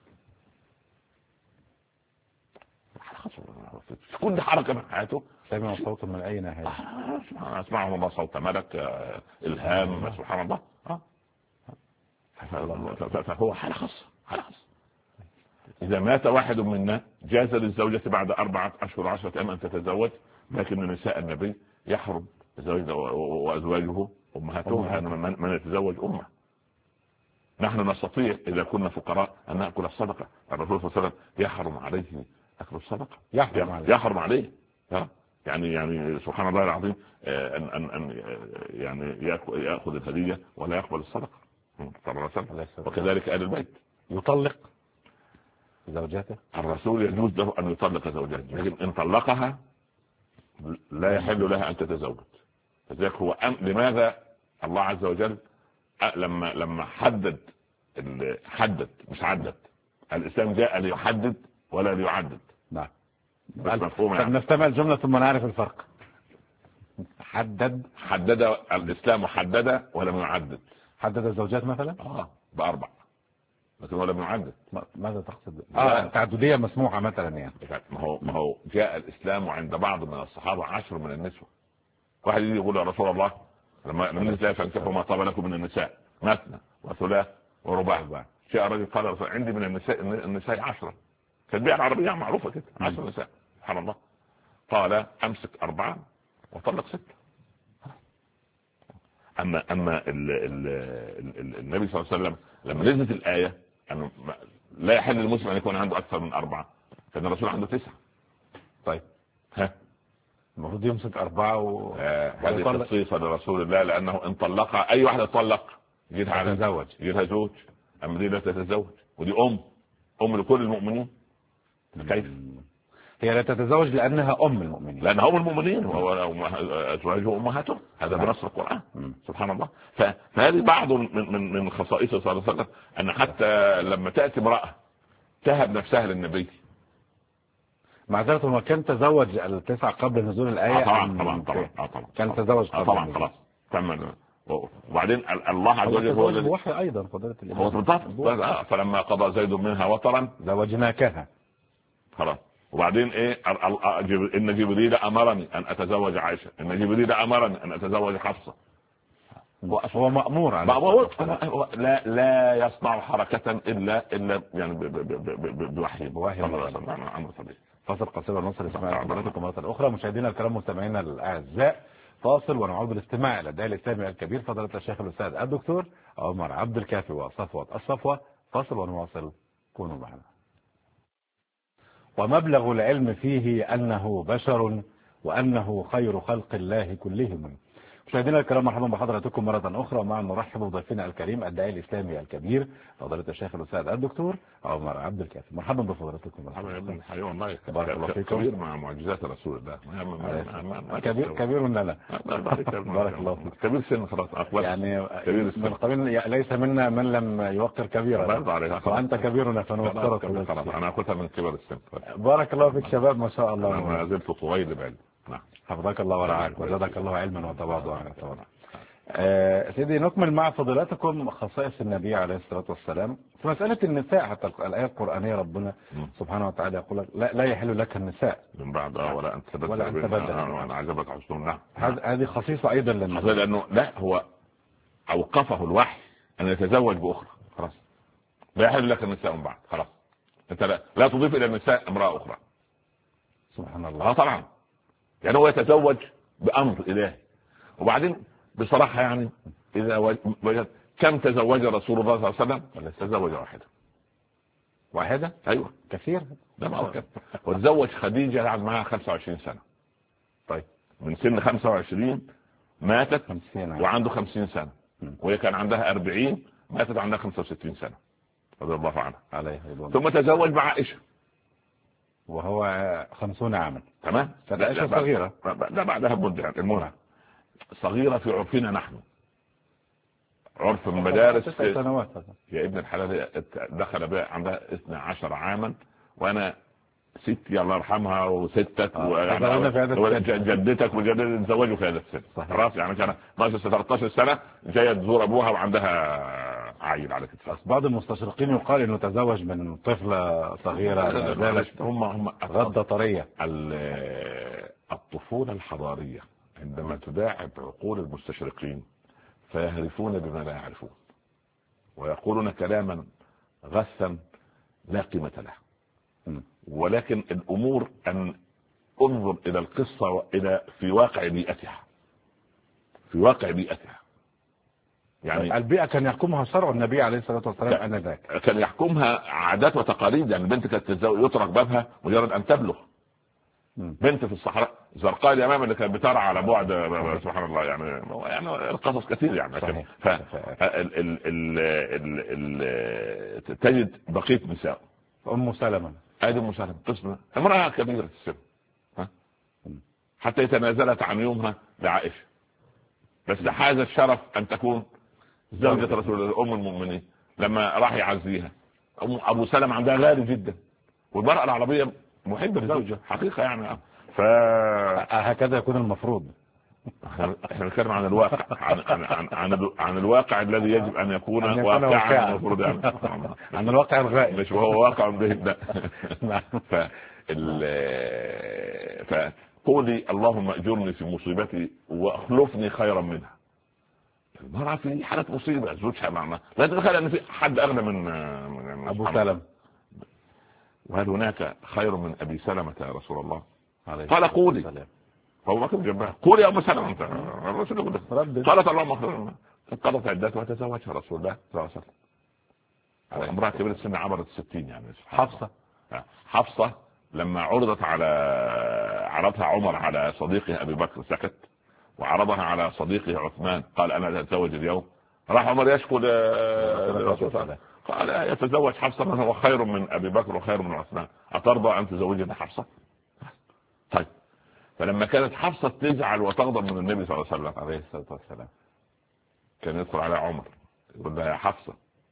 كل حركة من حياته سمعوا صوتا من اين هذا؟ اسمعهم الله صوت ملك الهام سبحان الله. فهو حالة خاصة. إذا مات واحد منا جاز للزوجة بعد 4 أشهر 10 أيام أن تتزوج لكن نساء النبي يحرم زوجه وأزواجه أمهاتهم من يتزوج أمه. نحن نستطيع إذا كنا فقراء أن نأكل الصدقة. الرسول صلى الله عليه وسلم يحرم عليه أكل الصدقة. يحرم عليه. يعني سبحان الله العظيم أن يعني يأخذ الهدية ولا يقبل الصدقة. وكذلك آل البيت. يطلق زوجاته. الرسول يجوز له أن يطلق زوجاته لكن إن طلقها لا يحل لها أن تتزوج. فذلك هو لماذا الله عز وجل لما حدد مش عدد. الإسلام جاء ليحدد ولا ليعدد. نعم. مفهوم. نستمع الجملة ثم نعرف الفرق. حدد الإسلام حدد ولم يعدد. حدد الزوجات مثلا ب4 لكن هو لم يعدد. ماذا تقصد؟ تعددية مسموحة مثلا يعني. ما هو جاء الإسلام عند بعض من الصحابة 10 من النسوة. واحد يجي يقول يا رسول الله لما النساء فانكحوا ما طاب لكم من النساء مثنى وثلاث ورباع. جاء رجل قال عندي من النساء 10. في البيئة العربية معروفة كده 10 نساء سبحان الله. قال امسك 4 وطلق 6. اما النبي صلى الله عليه وسلم لما نزلت الآية أنه لا يحل للمسلم أن يكون عنده أكثر من 4 كان الرسول عنده 9. طيب المفروض يمسك 4 هذه خصيصة لرسول الله لأنه إن طلقها أي واحدة تطلق يجيها زوج. أما دي لا تتزوج ودي أم لكل المؤمنين كيف؟ هي لا تتزوج لأنها أم المؤمنين، لأنها أم المؤمنين وأزواجه أمهاتهم، هذا بنص القرآن. سبحان الله. فهذه بعض من خصائصه صلى الله عليه وسلم، أن حتى لما تأتي امرأة تهب نفسها للنبي. معذرة، هو كان تزوج ال9 قبل نزول الآية؟ طبعا كان تزوج قبل طبعا خلاص تم. وبعدين الله عز وجل هو الذي وحي أيضا فضيلة هو بالضبط. فلما قضى زيد منها وطرا زوجناكها. خلاص. وبعدين ايه؟ ان جبريل امرني ان اتزوج عائشه، ان جبريل امرني ان اتزوج حفصه. هو مأمور لا يصنع حركه الا يعني بوحي امر طبيعي. فاصل قصير ونصل اسماء حضراتكم مرة أخرى. مشاهدينا الكرام مستمعينا الأعزاء، فاصل ونعود بالاستماع إلى الداعية الإسلامي الكبير فضيلة الشيخ الأستاذ الدكتور عمر عبد الكافي وصفوة الصفوة. فاصل ونواصل، كونوا معنا. ومبلغ العلم فيه أنه بشر وأنه خير خلق الله كلهم. مشاهدينا الكرام، مرحبا بحضراتكم مرة أخرى، ومع نرحب بضيفنا الكريم الداعي الإسلامي الكبير فضيلة الشيخ الأستاذ الدكتور عمر عبد الكافي. مرحبا بفضيلتكم. والله بارك الله فيكم. كبير مع معجزات رسول الله. كبير لنا. بارك الله فيك. كبير سن خلاص يعني من قبيل ليس منا من لم يوقر كبيرا، وأنت كبيرنا فنوقرك. أنا أخذها من كبر السن. بارك الله فيك شباب، ما شاء الله. أنا ما زلت طويل بعلم. حفظك الله ورعاك وزادك الله علما وتواضعا. سيدي، نكمل مع فضيلتكم خصائص النبي عليه الصلاة والسلام في مسألة النساء. حتى الآية القرآنية ربنا سبحانه وتعالى يقول لا يحل لك النساء من بعد ولا أن تبدل وأنا عجبك حسنهم. هذه خصيصة أيضا للنساء، لأنه لا هو أوقفه الوحي أن يتزوج بأخرى. خلاص لا يحل لك النساء من بعد. خلاص أنت لا تضيف إلى النساء امرأة أخرى. سبحان الله. طبعا يعني هو يتزوج بأمر إلهي. وبعدين بصراحة يعني إذا وجد كم تزوج رسول الله صلى الله عليه وسلم؟ تزوج واحدة. أيوة كثير. لا ما هو كثير. وتزوج خديجة قعد معها 25 سنة. طيب من سن 25 ماتت وعنده 50 سنة، وهي كان عندها 40 ماتت عندها 65 سنة رضي الله عنها عليها. ثم تزوج مع عائشة وهو 50 عاما. تمام. عائشة صغيرة. لا بعدها بمدة. المهم صغيرة في عرفنا نحن، عرف المدارس 9 سنوات. يا ابن الحلال دخل بها عندها 12 عاما، وانا ستي الله يرحمها وستك وجدتك وجدتك تزوجوا في هذا السن. خلاص يعني كان 13 سنة جاية تزور ابوها وعندها عيل على كتفها. بعض المستشرقين يقال انه تزوج من طفلة صغيرة زالت هم غدة طرية. الطفولة الحضارية عندما تداعب عقول المستشرقين فيهرفون بما لا يعرفون ويقولون كلاما غثا لا قيمة له. ولكن الأمور أن انظر إلى القصة إلى في واقع بيئتها، في واقع بيئتها. يعني البيئة كان يحكمها شرع النبي عليه الصلاة والسلام آنذاك، كان يحكمها عادات وتقاليد. يعني البنت كانت يطرق بابها مجرد أن تبلغ. بنت في الصحراء زرقاء اليمامة اللي كانت بترعى على بعد سبحان الله يعني القصص كثير يعني. تجد بقية نساء أم سلمة أم سلمة تصبح امرأة كبيرة السن حتى يتنازلت عن يومها لعائشة، بس حاز الشرف أن تكون زوجة رسول الله أم المؤمنين. لما راح يعزيها أبو سلمة عندها غالي جدا، والمرأة العربية محبة لزوجها حقيقة يعني. هكذا يكون المفروض. احنا نتكلم عن الواقع، عن الواقع الذي يجب ان يكون واقعا المفروض يعني. عن الواقع الغائب مش هو واقع به. فقولي اللهم اجرني في مصيبتي واخلفني خيرا منها. المرأة في حالة مصيبة زوجها معنا، لا تتخيل ان في حد اغنى من ابو سلمة. وهل هناك خير من ابي سلمة يا رسول الله؟ قال قولي. فهو ما كان جنبها قولي يا ام سلمة انت الرسول قالت اللهم اغفر. قضت عدتها وتزوجها رسول الله صلى الله عليه وسلم. امرأة كبيرة السن عبرت 60 يعني. حفصة لما عرضها عمر على صديقه ابي بكر سكت، وعرضها على صديقه عثمان قال انا اتزوج اليوم. راح عمر يشكو للرسول قال يتزوج حفصة من هو خير من أبي بكر وخير من عثمان، أترضى أن تزوجني حفصة؟ طيب، فلما كانت حفصة تزعل وتغضب من النبي صلى الله عليه وسلم عليه الصلاة والسلام كان يدخل على عمر يقول لها يا حفصة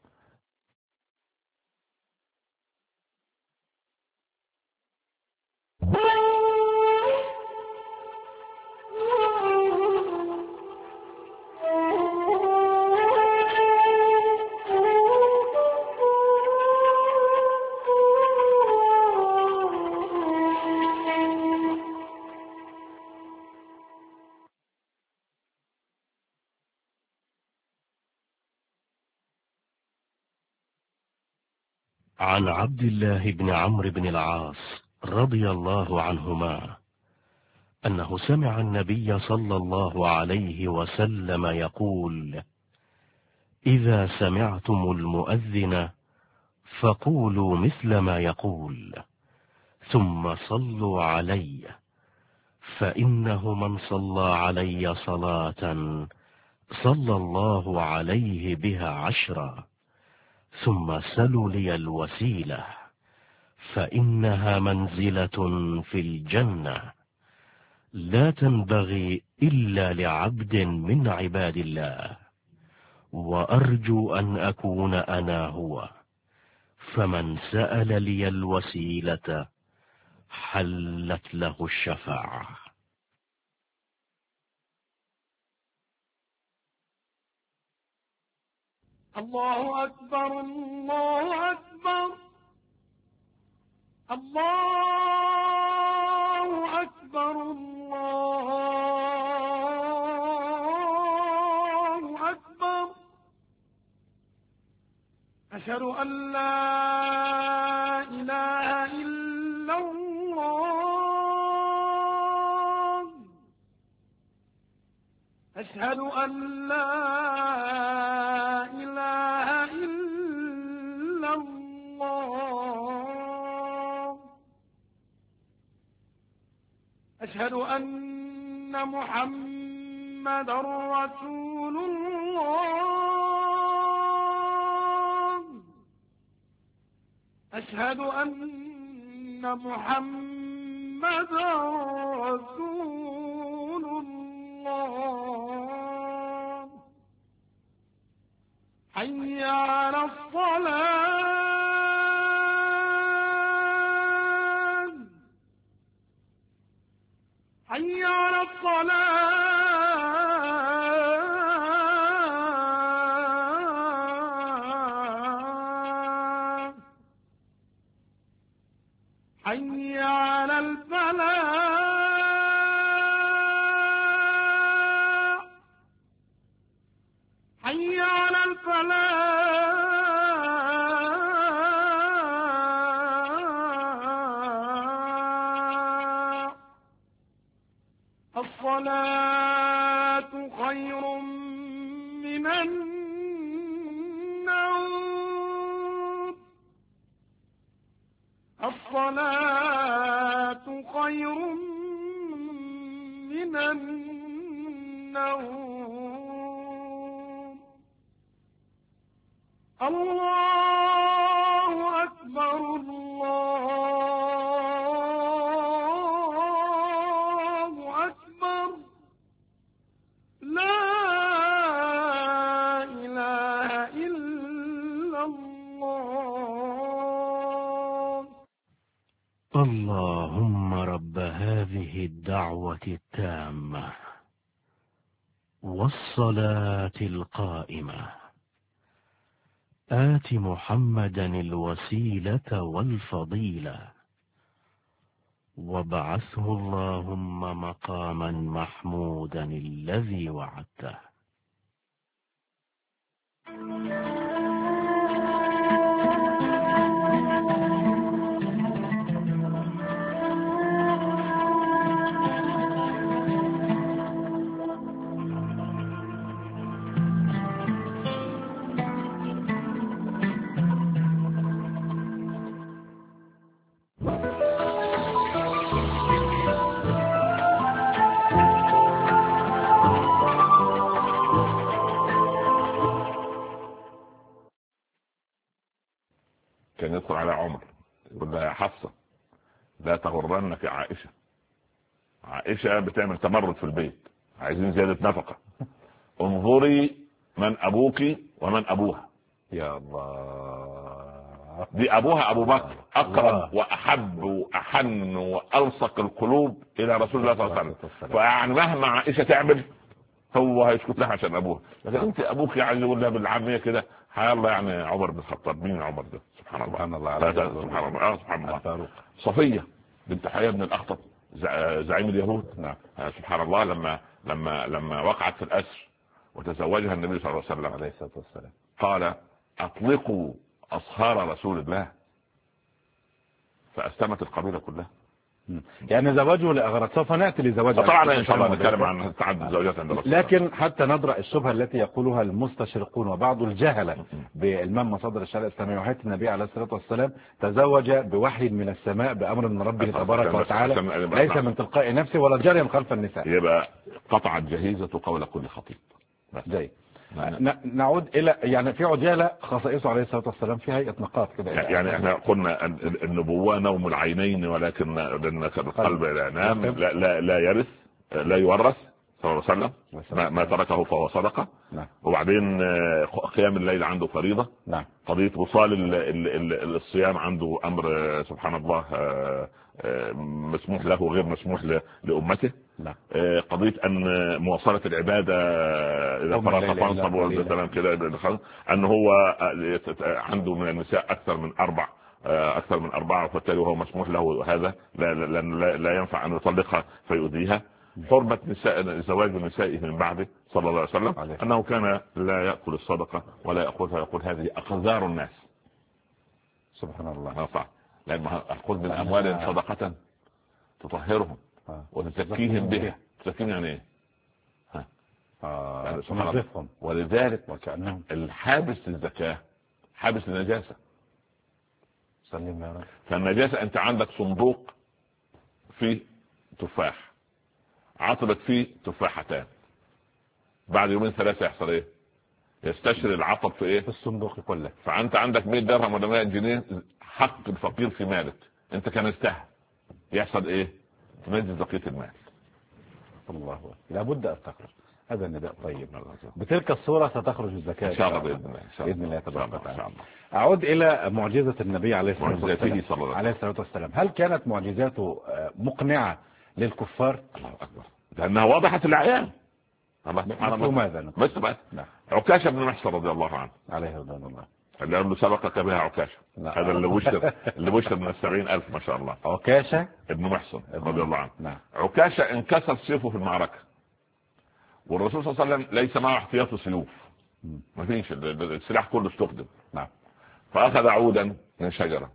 عن عبد الله بن عمرو بن العاص رضي الله عنهما أنه سمع النبي صلى الله عليه وسلم يقول: إذا سمعتم المؤذن فقولوا مثل ما يقول، ثم صلوا علي، فإنه من صلى علي صلاة صلى الله عليه بها 10، ثم سلوا لي الوسيلة فإنها منزلة في الجنة لا تنبغي إلا لعبد من عباد الله، وأرجو أن أكون أنا هو، فمن سأل لي الوسيلة حلت له الشفاعة. الله أكبر الله أكبر الله أكبر الله أكبر. أشهد أن لا إله إلا الله. أشهد أن لا إله إلا الله. أشهد أن محمدا رسول الله. أشهد أن محمدا رسول الله. حي على الصلاة. حي على الصلاة. حي على الفلاح. حي على الفلاح. الصلاة خير من النوم. الصلاة خير من النوم. الله أكبر الله أكبر. لا إله إلا الله. اللهم رب هذه الدعوة التامة والصلاة القائمة، آت محمدا الوسيلة والفضيلة، وابعثه اللهم مقاما محمودا الذي وعدته. كان يدخل على عمر يقول لها يا حفصة لا تغرنك عائشة، عائشة بتعمل تمرد في البيت، عايزين زيادة نفقة، انظري من أبوك ومن أبوها. يا الله، دي أبوها أبو بكر أقرب وأحب وأحن وألصق القلوب إلى رسول الله صلى الله عليه وسلم. فيعني مهما عائشة تعمل هو هيسكت لها عشان أبوها. لكن أنت أبوك يعني يقول لها بالعامية كده حيا الله، يعني عمر بن الخطاب. مين عمر ده؟ سبحان الله، سبحان الله، سبحان الله، سبحان الله. صفية بنت حيي بن الأخطب زعيم اليهود. نعم. سبحان الله، لما وقعت في الأسر وتزوجها النبي صلى الله عليه وسلم عليه الصلاة والسلام قال أطلقوا أصهار رسول الله، فأسلمت القبيلة كلها. يعني زواجه لأغراض، سوف نأتي لزواجه طبعا إن شاء الله نتكلم عن تعدد الزوجات عند الرسول. لكن حتى نضرأ الشبهة التي يقولها المستشرقون وبعض الجهلة بالمام مصادر الشريعة الإسلامية وحياة النبي عليه الصلاة والسلام تزوج بوحي من السماء بأمر من ربه تبارك وتعالى، ليس من تلقاء نفسه ولا جريا خلف النساء. يبقى قطعت جهيزة قول كل خطيب. زي نعود الى يعني في عجاله خصائصه عليه الصلاه والسلام في هيئه نقاط كده. يعني احنا قلنا النبوه نوم العينين، ولكن القلب لا ينام، لا يرث، لا يورث صلى الله عليه وسلم. ما تركه فهو صدقه. نعم. وبعدين قيام الليل عنده فريضه. نعم. قضيه وصال الصيام عنده امر سبحان الله مسموح له وغير مسموح لامته. نعم. قضيه ان مواصله العباده اذا فرغ فانصب والسلام كده، ان هو عنده من النساء اكثر من اربعه فبالتالي هو مسموح له هذا، لا ينفع ان يطلقها فيؤذيها. حرمة زواج نسائه من بعده صلى الله عليه وسلم انه كان لا يأكل الصدقة ولا يأخذها، يقول هذه اقذار الناس. سبحان الله. ما صح، لأن أخذ من أموالهم صدقة تطهرهم وتزكيهم بها. تزكيهم يعني إيه؟ يعني تنظفهم. ولذلك وكأنهم الحابس للزكاة حابس للنجاسة. سلم يا رب. فالنجاسة أنت عندك صندوق فيه تفاح، عطبت فيه تفاحتان، بعد يومين ثلاثة يحصل إيه؟ يستشري العطب في إيه؟ في الصندوق كله. فأنت عندك 100 درهم ولا 100 جنيه حق الفقير في مالك، أنت كنستها، يحصل إيه؟ تنزل بقية المال. الله أكبر. لابد أن تخرج. هذا النداء طيب. بتلك الصورة ستخرج الزكاة إن شاء الله بإذن الله تبارك وتعالى. أعود إلى معجزة النبي عليه الصلاة والسلام. هل كانت معجزاته مقنعة للكفار؟ الله أكبر، لأنها وضحت الأعيان. ماذا؟ بس عكاشة بن محصن رضي الله عنه عليه رضوان الله، اللي قال له سبقك بها عكاشة. هذا اللي بشر من 70,000 ما شاء الله. عكاشة ابن محصن رضي الله عنه. نعم. عكاشة انكسر سيفه في المعركة، والرسول صلى الله عليه وسلم ليس معه احتياط سيوف، ما فيش، السلاح كله استخدم. نعم. فأخذ عودا من شجرة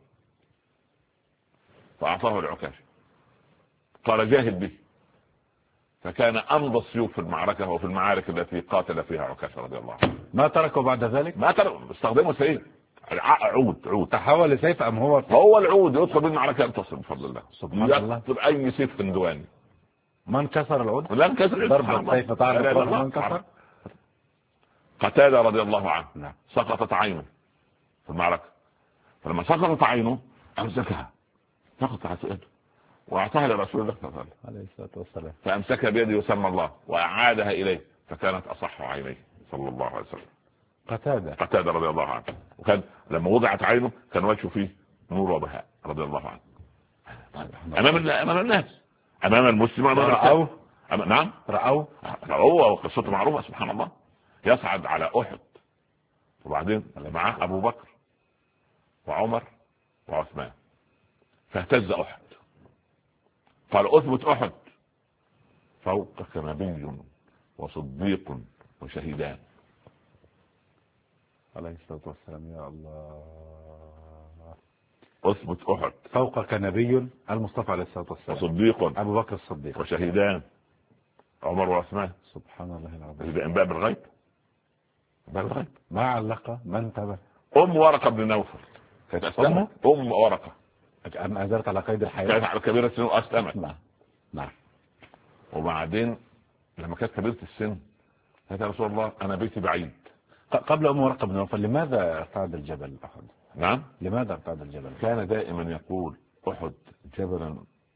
فأعطاه العكاشة، قال جاهد به، فكان أمضى السيوف في المعركة وفي المعارك التي قاتل فيها عكاشة رضي الله عنه. ما تركه بعد ذلك؟ ما ترك، استخدمه سيف، عود تحول لسيف أم هو العود يدخل بالمعركة ينتصر بفضل الله. سبحان الله. يقتل أي سيف هندواني. ما انكسر العود؟ لا انكسر. ضرب السيف تعرف ما انكسر. قتادة رضي الله عنه. نعم. سقطت عينه في المعركة، فلما سقطت عينه أمسكها، سقطت عينه واعطاها لرسول الله صلى الله عليه الصلاة والسلام، فامسكها بيده يسمى الله واعادها اليه، فكانت اصح عينيه صلى الله عليه وسلم. قتادة رضي الله عنه، وكان لما وضعت عينه كان وجهه فيه نور وبهاء رضي الله عنه. امام الناس، امام المسلم، رأوه. نعم رأوه وقصته معروفه. سبحان الله، يصعد على احد وبعدين معه ابو بكر وعمر وعثمان، فاهتز احد، قال اثبت احد فوقك نبي وصديق وشهيدان. عليه الصلاة والسلام. يا الله، اثبت احد فوقك نبي المصطفى عليه الصلاة والسلام وصديق ابو بكر الصديق وشهيدان عمر وعثمان. سبحان الله العظيم. إذا انباء بالغيب، باب الغيب. ما علق من انتبه. ورقة بن نوفل كانت اسلمت. ورقة أم أزرت على قيد الحياة، كانت على كبيرة السن وأسلمت. نعم. وبعدين لما كانت كبيرة السن قالت يا رسول الله أنا بيتي بعيد. قبل ورقة بن نوفل لماذا صعد الجبل أحد؟ نعم. لماذا ارتعد الجبل؟ كان دائما يقول أحد جبلا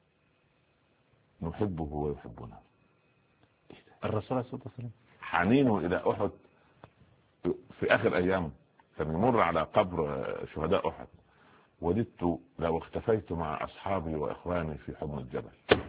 نحبه ويحبنا. الرسول عليه الصلاة والسلام حنينه إلى أحد. في آخر أيام كان يمر على قبر شهداء أحد، وددت لو اختفيت مع أصحابي وإخواني في حضن الجبل.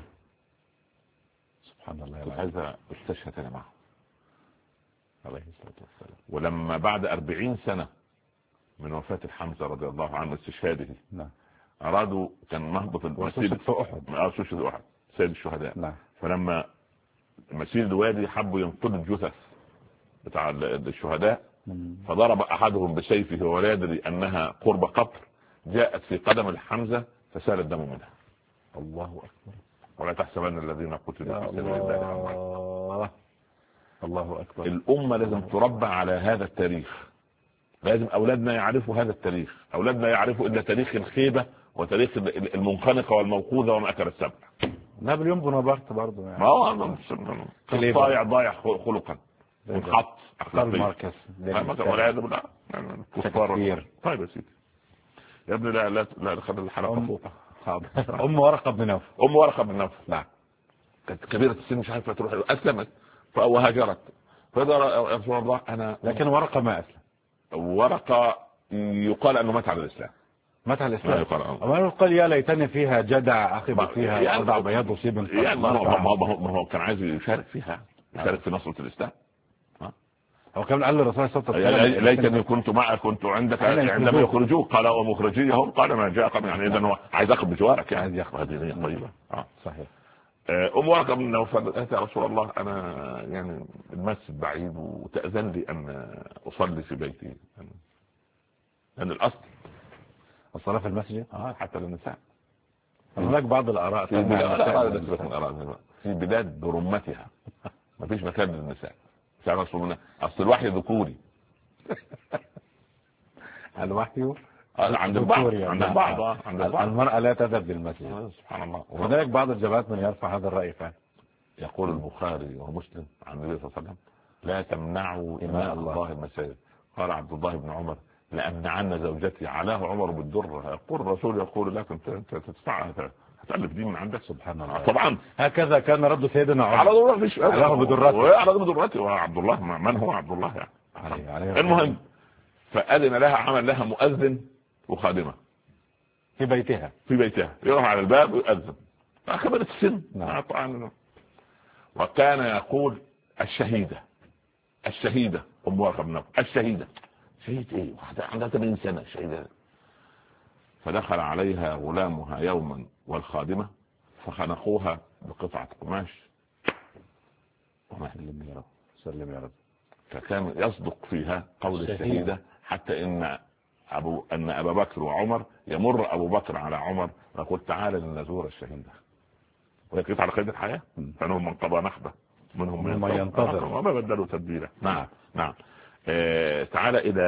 سبحان الله. كنت عايز استشهد أنا معه عليه الصلاة والسلام. ولما بعد 40 سنة من وفاة حمزة رضي الله عنه استشهاده، نعم، أرادوا كان مهبط المسير في أحد، استشهد أحد سيد الشهداء. نعم. فلما مسير الوادي حبوا ينقلوا الجثث بتاع الشهداء، فضرب أحدهم بسيفه ولا يدري أنها قرب قبر، جاءت في قدم الحمزة فسال الدم منها. الله أكبر. ولا تحسبن الذين قتلوا في سبيل الله أموات. الله أكبر. الأمة لازم تربى على هذا التاريخ، لازم أولادنا يعرفوا هذا التاريخ. أولادنا يعرفوا إلا تاريخ الخيبة وتاريخ المنخنقة والموقوذة وما أكل السبع. نابليون بونابرت برضه يعني. ما هو ضايع خلقا منحط أخلاقيا. والعياذ بالله كفار. طيب يا سيدي يا ابني، لا خلي الحلقة فوق. أم ورقة بن نوفل. أم ورقة بن نوفل، نعم، كانت كبيرة السن مش عارفة تروح، أسلمت وهاجرت. فقال يا رسول الله أنا، لكن ورقة ما أسلم. ورقة يقال أنه مات على الإسلام. مات على الإسلام. قال يا ليتني فيها جدع أخذ فيها يعني أضع بياض وصيب. يعني ما هو كان عايز يشارك فيها، يشارك في نصرة الإسلام. هو كان قال للرسول صلى الله عليه وسلم ليتني كنت معك، كنت عندك عندما يخرجوك. قال ومخرجيهم؟ قال ما جاء قبل. يعني إذا هو عايز يأخذ بجوارك، يعني عايز يأخذ. هذه طيبة. صحيح. أم ورقة بن نوفل: يا رسول الله أنا يعني المسجد بعيد وتأذن لي أن أصلي في بيتي، لأن الأصل الصلاة في المسجد حتى للنساء. هناك بعض الآراء في بلاد برمتها ما فيش مكان للنساء. أصل الوحي ذكوري. الوحي عند البعض، عند البعض المرأة لا تذهب بالمسجد. سبحان الله. وهناك بعض الجماعات من يرفع هذا الرأي فعلا. يقول البخاري ومسلم عن النبي صلى الله عليه وسلم: لا تمنعوا إماء الله المساجد. قال عبد الله بن عمر: لأمنعن زوجتي. علاه عمر بالدر. يقول الرسول يقول لك انت تدفع، هتألف دين من عندك. سبحان الله. طبعا هكذا كان رد سيدنا عمر على ضرورة. فيش علاه بدرته. على بدرته. وعبد الله من هو عبد الله يعني؟ المهم فأذن لها، عمل لها مؤذن وخادمة في بيتها يروح على الباب ويؤذن. كبرت السن. نعم. وكان يقول: الشهيدة أم ورقة بن نوفل. الشهيدة شهيد ايه؟ واحدة عندها 80 سنة شهيدة. فدخل عليها غلامها يوما والخادمة فخنقوها بقطعة قماش سلم يا رب. فكان يصدق فيها قول الشهيدة، حتى ان ابا بكر وعمر يمر ابو بكر على عمر ويقول: تعالى لنزور الشهيدة. وهي على قيد الحياة، فانهم من قضى نحبه منهم من ينتظر وما بدلوا تبديلا. نعم. تعالى إلى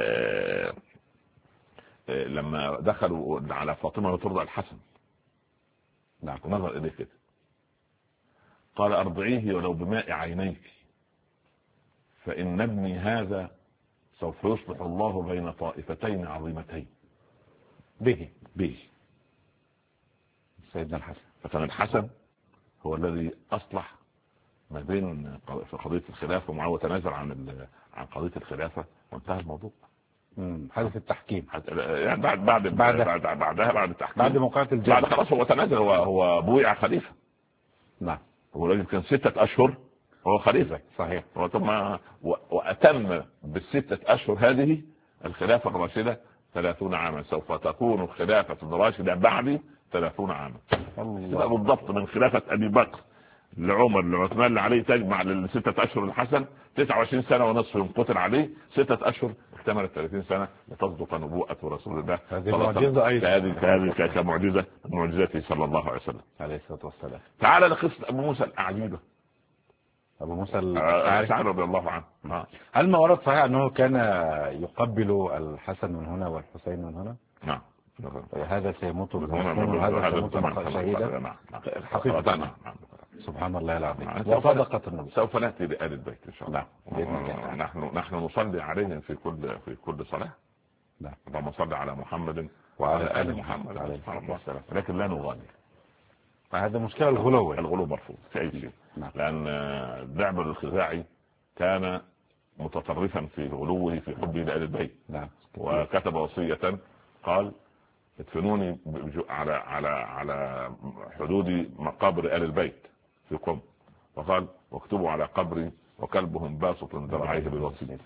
لما دخلوا على فاطمة وترضع الحسن، نظر إليه كده قال: أرضعيه ولو بماء عينيك، فإن ابني هذا سوف يصلح الله بين طائفتين عظيمتين به سيدنا الحسن. فكان الحسن هو الذي أصلح ما بين في قضية الخلافة، ومعاوية تنازل عن قضية الخلافة وانتهى الموضوع. حدث التحكيم يعني بعد التحكيم، بعد موقعة الجبل، بعد خلاص هو تنازل. هو بويع خليفة. نعم. هو الذي كان 6 أشهر هو خليفة. صحيح. وأتم ب6 أشهر هذه الخلافة الراشدة 30 عاما. سوف تكون الخلافة الراشدة بعد 30 عاما بالضبط، من خلافة أبي بكر لعمر لعثمان لعلي، تجمع ل6 أشهر الحسن 29 سنة ونصف ينقتل عليه 6 أشهر اكتملت 30 سنة لتصدق نبوءة رسول الله. هذه معجزة أيضا، هذه كمعجزة من معجزاته صلى الله عليه وسلم عليه الصلاة والسلام. تعال لقصة أبو موسى الأعجيبة. أبو موسى الأشعري رضي الله عنه. هل ما ورد صحيح أنه كان يقبل الحسن من هنا والحسين من هنا؟ نعم. هذا سيموت وهذا سيموت شهيدا حقيقة. سبحان الله العظيم. وصدقت النبي. سوف نأتي لآل البيت إن شاء الله. بإذن الله. نحن نصلي عليهم في كل صلاة. نعم. اللهم صل على محمد وعلى آل محمد عليه الصلاة والسلام. لكن لا نغالي. هذا مشكلة الغلو. الغلو مرفوض في أي شيء. نعم. لأن الدعبر الخزاعي كان متطرفا في غلوه في حبه لآل البيت. نعم. وكتب وصية قال ادفنوني على حدود مقابر آل البيت في قم، وقال واكتبوا على قبري وكلبهم باسط ذراعيه بالوصية.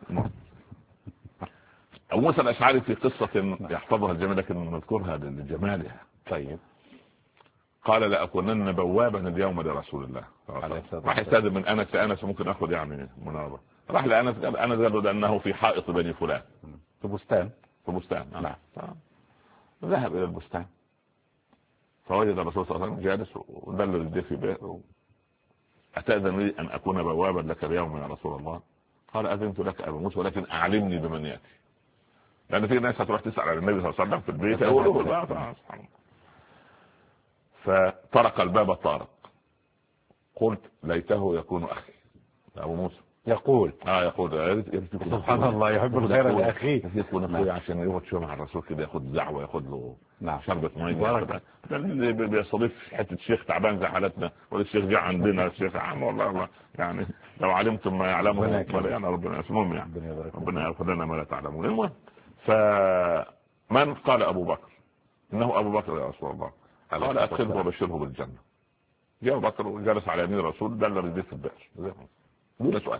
أبو موسى الأشعري في قصة يحفظها الجميع لكن نذكرها لجمالها. طيب. قال لأكونن بوابا اليوم لرسول الله. راح يستاذن من أنس ممكن أخذ يعني مناظرة. راح لأنس قال أنس قال لأنه في حائط بني فلان في بستان. نعم. ذهب إلى البستان فوجد الرسول صلى الله عليه وسلم جالس ودل يديه في بئر. أتأذن لي أن أكون بوابا لك اليوم يا رسول الله؟ قال أذنت لك أبو موسى ولكن أعلمني بمن يأتي، لأن في ناس هتروح تسأل على النبي صلى الله عليه وسلم في البيت فطرق الباب الطارق. قلت ليته يكون أخي أبو موسى يقول سبحان الله يحب الخير لأخيه يكون أخوي عشان يقعد شوية مع الرسول كده ياخد دعوة ياخد له شربة مية. اللي بيستضيف حتة شيخ تعبان زي حالتنا ولا الشيخ جاء عندنا الشيخ عم والله يعني لو علمتم ما يعلمه يعني ربنا اسمهم يعني ربنا يأخذ لنا ما لا تعلمون. المهم فمن قال أبو بكر إنه أبو بكر يا رسول الله قال أدخله وبشره بالجنة. جاء أبو بكر وجلس على يمين الرسول دل رديف في البئر دون سؤال.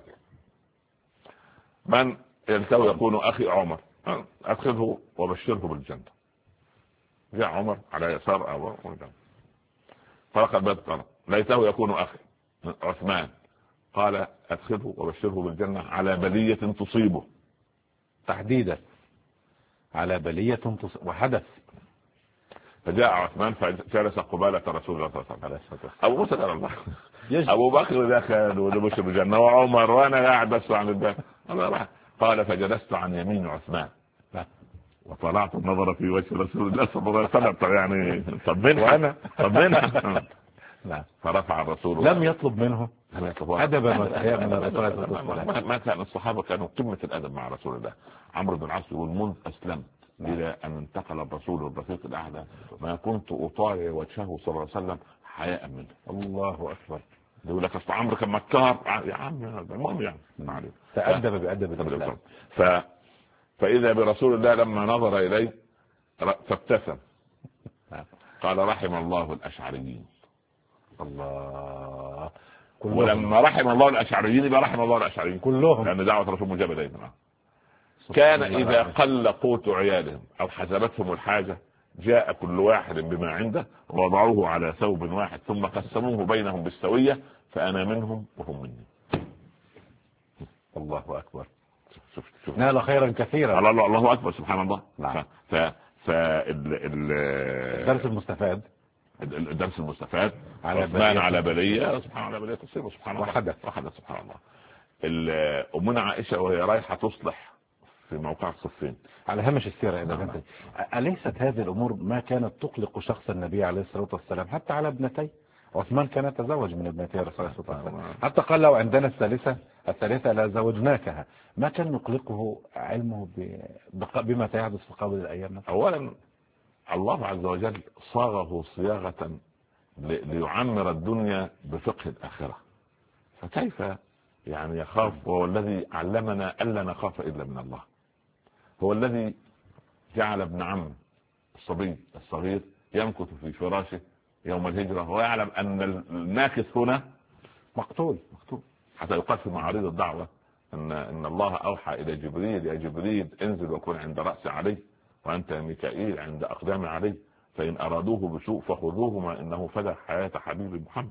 من يلتوي يكون أخي عمر أدخله وبشره بالجنة. جاء عمر على يسار أبو بكر طرق الباب طرق. ليته يكون أخي عثمان قال أدخله وبشره بالجنة على بلية تصيبه. تحديدا على بلية وحدث. فجاء عثمان فجلس قبالة رسول الله صلى الله عليه وسلم. أبو موسى قال الله أبو بكر دخل وبشر بالجنة وعمر وأنا قاعد بس عن الباب. قال فجلست عن يمين عثمان وطلعت النظر في وجه رسول الله صلى الله عليه وسلم يعني طمنها فرفع الرسول لم يطلب منه أدبا وتحية من الرسول. ما كان الصحابة كانوا قمة الأدب مع رسول الله. عمرو بن العاص يقول منذ أسلمت إلى أن انتقل الرسول الرفيق الأعلى ما كنت أطالع وجهه صلى الله عليه وسلم حياء منه. الله أكبر. يقول لك أصل عمرو كان مكار يا عم المهم يعني تأدب بأدب الإسلام. فإذا برسول الله لما نظر إليه فابتسم قال رحم الله الأشعريين. الله. ولما رحم الله الأشعريين يبقى رحم الله الأشعريين كلهم لأن دعوة رسول مجابة دائما. كان إذا قل قوت عيالهم أو حسبتهم الحاجة جاء كل واحد بما عنده ووضعوه على ثوب واحد ثم قسموه بينهم بالسوية فأنا منهم وهم مني. الله أكبر. نال خيرا كثيرا. الله أكبر سبحان الله. نعم. الدرس المستفاد على بلية سبحان الله بلية تصيب سبحان الله وحدث سبحان الله. أمنا عائشة وهي رايحة تصلح في موقع الصفين على هامش السيرة إذا كنت أليست هذه الأمور ما كانت تقلق شخص النبي عليه الصلاة والسلام حتى على ابنتي؟ عثمان كان يتزوج من ابنتي رسول الله صلى الله عليه وسلم حتى قال لو عندنا الثالثة لا زوجناكها. ما كان يقلقه علمه بما سيحدث في قبل الأيام؟ أولا الله عز وجل صاغه صياغة ليعمر الدنيا بفقه الآخرة فكيف يعني يخاف؟ وهو الذي علمنا ألا نخاف إلا من الله. هو الذي جعل ابن عم الصبي الصغير يمكث في فراشه يوم الهجرة ويعلم أن الناكث هنا مقتول حتى يقال في معارض الدعوة أن الله أوحى إلى جبريل يا جبريل انزل وكن عند رأس علي وأنت يا ميكائيل عند أقدام علي فإن أرادوه بسوء فخذوهما إنه فدى حياة حبيب محمد.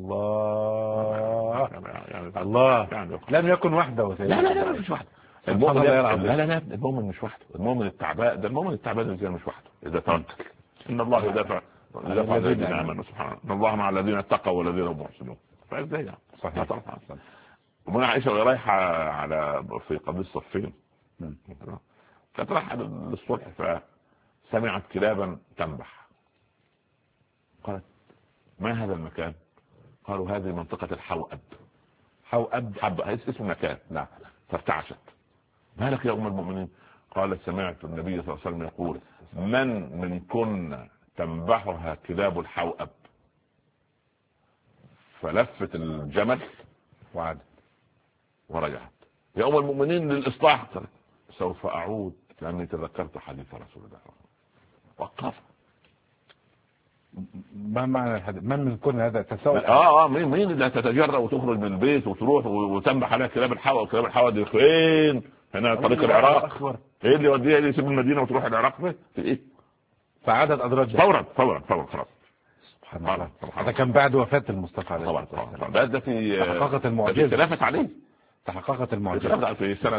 الله الله لم يكن وحده. لا مش وحده. المؤمن مش وحده. المؤمن التعبان ده المؤمن التعبان ازاي مش وحده اذا توكل. ان الله يدافع عن الذين امنوا سبحانه ان الله مع الذين اتقوا والذين هم محسنون. فازاي يعني صحيح طبعا. ومن عائشة وهي رايحة على في قضية الصفين كانت رايحة للصلح فسمعت كلابا تنبح قالت ما هذا المكان؟ قالوا هذه منطقة الحوأب. حب اسم مكان. نعم. فارتعشت ما لك يا أم المؤمنين؟ قال سمعت النبي صلى الله عليه وسلم يقول من كنا تنبحها كلاب الحوأب فلفت الجمل وعد ورجعت يا أم المؤمنين للإصلاح سوف أعود لأني تذكرت حديث رسول الله. وقف. ما معنى الحديث؟ من كل هذا تساؤل؟ مين اللي تتجرأ وتخرج من البيت وتروح وتنبح عليها كلاب الحوا؟ وكلاب الحوا دي فين؟ هنا طريق العراق. ايه اللي يوديها اللي يسيب المدينه وتروح العراق في ايه؟ فعدد ادراج فورا خلاص. سبحان الله. هذا كان بعد وفاة المصطفى عليه الصلاة والسلام. ده في تحققت المعجزة. تلافت عليه. تحققت المعجزة في سنة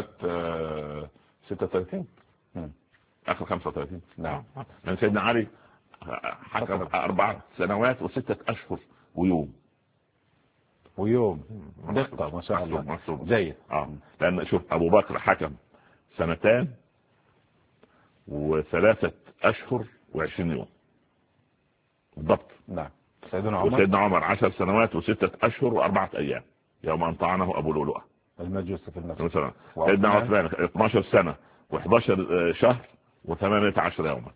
36 آخر 35. نعم. من سيدنا علي حكم 4 سنوات و6 أشهر ويوم. دقة ما شاء الله. محسوب. جيد. لأن شوف أبو بكر حكم 2 و3 أشهر و20 يوم بالضبط. نعم. سيدنا عمر 10 سنوات و6 أشهر و4 أيام يوم أن طعنه أبو لؤلؤة المجوس في المسجد. سيدنا عثمان 12 سنة و11 شهر و18 يوما.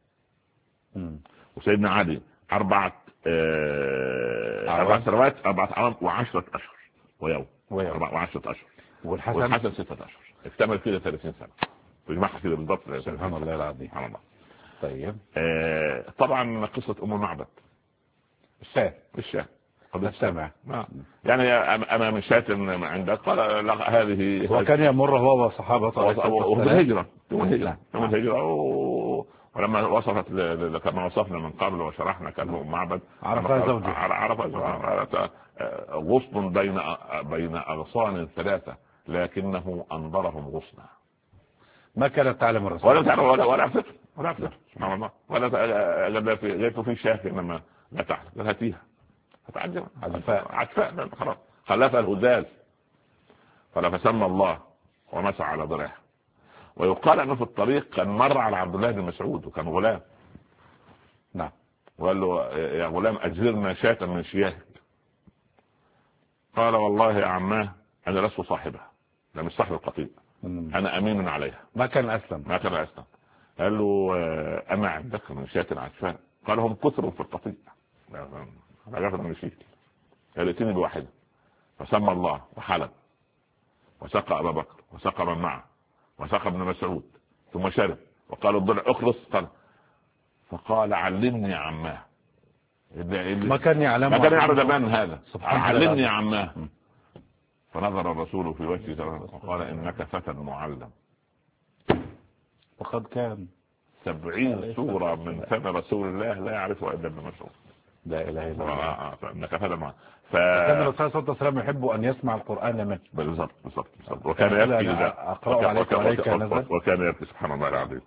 وسيدنا علي 4 سنوات 4 أعوام و10 أشهر ويوم 10 أشهر. والحسن 6 أشهر. اكتمل كده 30 سنة ويجمعها كده بالضبط. سبحان الله العظيم. سبحان الله. طيب. طبعا قصة أم معبد الشاه السمع يعني أنا من شاة عندك قال هذه وكان يمر هو وصحابته وهجرة ولما وصفت كما وصفنا من قبل وشرحنا كانه معبد عرف زوجه غصن بين أغصان 3 لكنه أنظرهم غصنا. ما كانت تعلم الرسول ولا فكر سبحان الله. ولا جيت في شاه انما لا تعلم هاتيها هتعجب عجفاء خلاص خلفها الهزاز فسمى الله ومسح على ضرعه. ويقال انه في الطريق كان مر على عبد الله بن مسعود وكان غلام. نعم. وقال له يا غلام اجرنا شاة من شياهك. قال والله يا عماه انا لست صاحبها لم صاحب القطيع انا امين عليها. ما كان اسلم. قال له اما عندك من شاة عجفاء؟ قال هم كثر في القطيع عجفة من الشيء. قال ائتني بواحدة. فسمى الله وحلب وسقى ابا بكر وسقى من معه وسقى ابن مسعود ثم شرب وقال الضلع اخلص. فقال علمني يا عماه. ما كان يعلم زمان هذا. علمني يا عماه. فنظر الرسول في وجهه وقال انك فتى معلم. وقد كان 70 سورة من فم رسول الله لا يعرفها الا ابن مسعود. لا اله الا الله. انك فتى معلم. كان الرسول صلى الله عليه وسلم يحب ان يسمع القرآن منه. بالضبط. وكان يبكي اقرأ عليك وعليك نزل. وكان يبكي سبحان الله العظيم.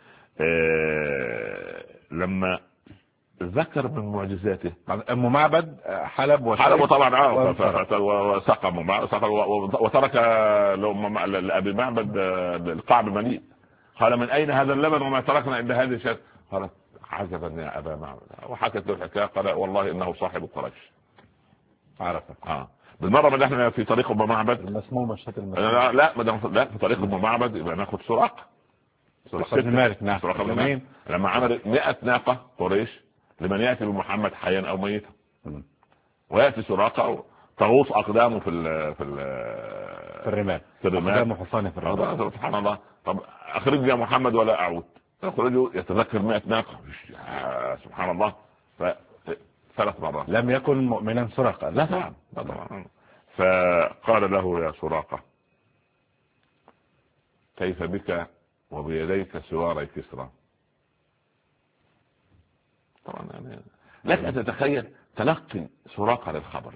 لما ذكر من معجزاته ام معبد حلب طبعا وسقى وترك لأبي معبد القعب المليء. قال من اين هذا اللبن وما تركنا الا هذه الشاة؟ قالت عجبا يا ابا معبد. وحكت له الحكايه. قال والله انه صاحب قريش. عرفه. بالمره ما احنا في طريق ام معبد المسمومه لا في طريق ام معبد يبقى ناخد سراقه بن مالك. نعم. لما عمل 100 ناقه قريش لمن ياتي بمحمد حيا او ميتا. وياتي سراقه تغوص اقدامه في الرمال. اقدامه حصانه في الرمال. سبحان الله. طب اخرج يا محمد ولا اعود. اخرجه يتذكر 100 ناقه. سبحان الله. 3 مرات. لم يكن مؤمنا سراقه. لا طبعا. فقال له يا سراقه كيف بك وبيديك سواري كسرى. طبعا يعني لك ان تتخيل تلقي سراقه للخبر.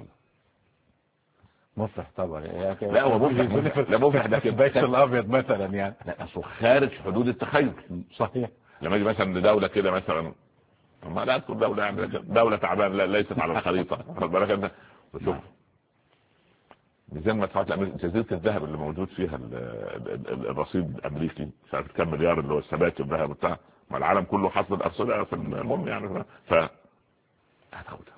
مفرح طبعا. لا هو مفرح ده في البيت الابيض مثلا يعني. لا اصله خارج حدود التخيل. صحيح. لما يجي مثلا لدوله كده مثلا ما لا تكون دوله يعني دوله تعبانه ليست على الخريطه. خد بالك انت وشوف ميزان مدفوعات جزيره الذهب اللي موجود فيها الرصيد الامريكي مش عارف كم مليار اللي هو الثبات الذهب بتاع ما العالم كله حصل الارصده في المهم يعني. هتاخدها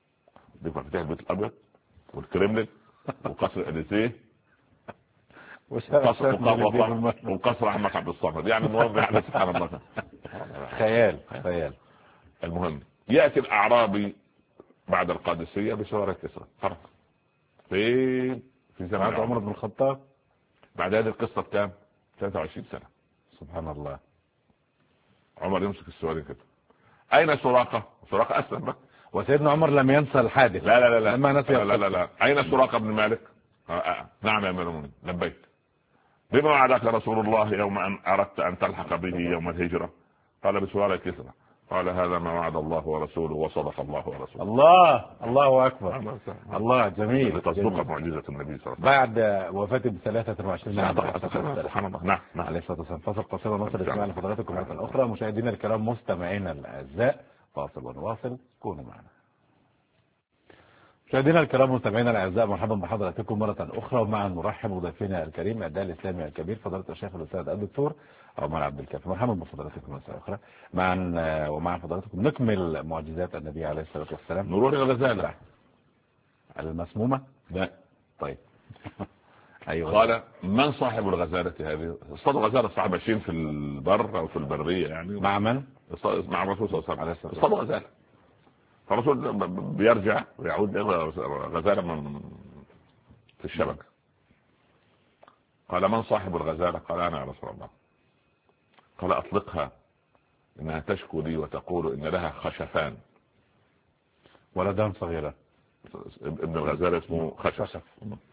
دي مفاتيح البيت الابيض والكريملين وقصر الاليزيه وقصر احمد عبد الصمد، يعني نوضح على سبحان الله. خيال. المهم ياتي الاعرابي بعد القادسيه بسواره كسرى، خرج في زمان عمر بن الخطاب. بعد هذه القصه بكام؟ 23 سنه. سبحان الله. عمر يمسك السواري كده. اين سراقه؟ سراقه اسلم بقى. وسيدنا عمر لم ينسى الحادث. لا لما نسي. لا. اين سراقه بن مالك؟ نعم يا امير المؤمنين، لبيك. بما وعدك رسول الله يوم ان اردت ان تلحق به يوم الهجره؟ قال بسواره كسرى. قال هذا ما وعد الله ورسوله وصدق الله ورسوله. الله اكبر. الله جميل. تصدق معجزه النبي صلى الله عليه وسلم. بعد وفاته ب 23 سنه. سبحان الله. نعم عليه الصلاه والسلام. فاصل قصير ونصل اسماء لحضراتكم مره اخرى. مشاهدينا الكرام، مستمعينا الاعزاء، فاصل ونواصل، كونوا معنا. مشاهدينا الكرام، مستمعينا الاعزاء، مرحبا بحضراتكم مره اخرى، ومع نرحب بضيفنا الكريم الداعي الاسلامي الكبير فضيله الشيخ الاستاذ الدكتور عمر عبد الكافي. مرحبا بفضلاتكم مره اخرى. ومع فضلاتكم نكمل معجزات النبي عليه الصلاه والسلام. نروح للغزاله المسمومه. لا طيب. ايوه. قال من صاحب الغزاله هذه؟ اصطادوا غزاله صاحب ماشيين في البر او في البريه، يعني مع من؟ مع الرسول صلى الله عليه وسلم. اصطادوا غزاله، فالرسول بيرجع ويعود غزاله من في الشبكه. قال من صاحب الغزاله؟ قال انا يا رسول الله. قال اطلقها، انها تشكو لي وتقول ان لها خشفان، ولدان صغيرة. ابن الغزاله اسمه خشف،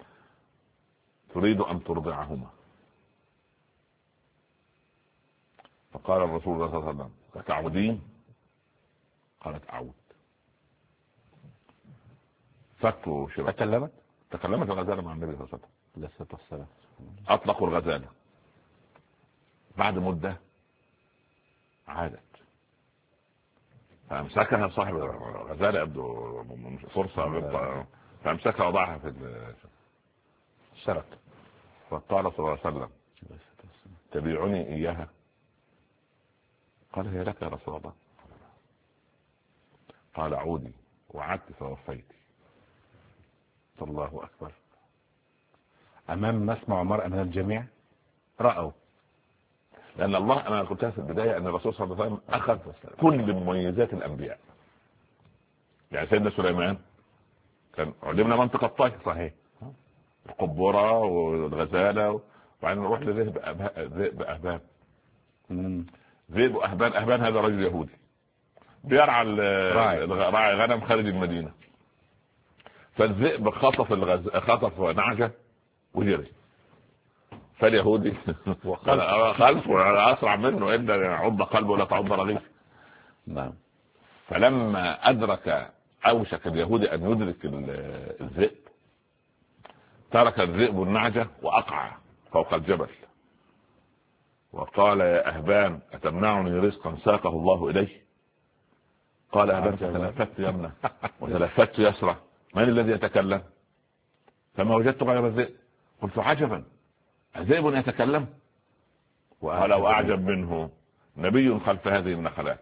تريد ان ترضعهما. فقال الرسول صلى الله عليه وسلم تعودين؟ قالت اعود. فكوا شبكة. تكلمت الغزاله مع النبي صلى الله عليه وسلم. اطلقوا الغزاله. بعد مده عادت، فامسكها صاحب الغزاله، يبدو فرصه، فامسكها وضعها في الشرك. فقال صلى الله عليه وسلم تبيعني اياها؟ قال هي لك يا رسول الله. قال عودي، وعدت فوفيت. الله اكبر. امام مسمع مرأة من الجميع رأوا، لأن الله، أنا قلتها في البداية، أن الرسول صلى الله عليه وسلم أخذ كل مميزات الأنبياء. يعني سيدنا سليمان كان علمنا منطق الطير، صحيح، القبورة والغزالة، وبعدين نروح لذئب أهبان. ذئب أهبان هذا رجل يهودي بيرعى راعي غنم خارج المدينة، فالذئب خطف نعجة وجري، فاليهودي خلفه اسرع منه، الا يعض قلبه ولا تعض رغيف. نعم. فلما ادرك اوشك اليهودي ان يدرك الذئب، ترك الذئب النعجه واقع فوق الجبل وقال يا اهبان اتمنعني رزقا ساقه الله اليه؟ قال اهبان فتلفت يمنه وتلفت يسرى، من الذي يتكلم؟ فما وجدت غير الذئب. قلت عجبا، ذئب يتكلم؟ ولو أعجب منه نبي خلف هذه النخلات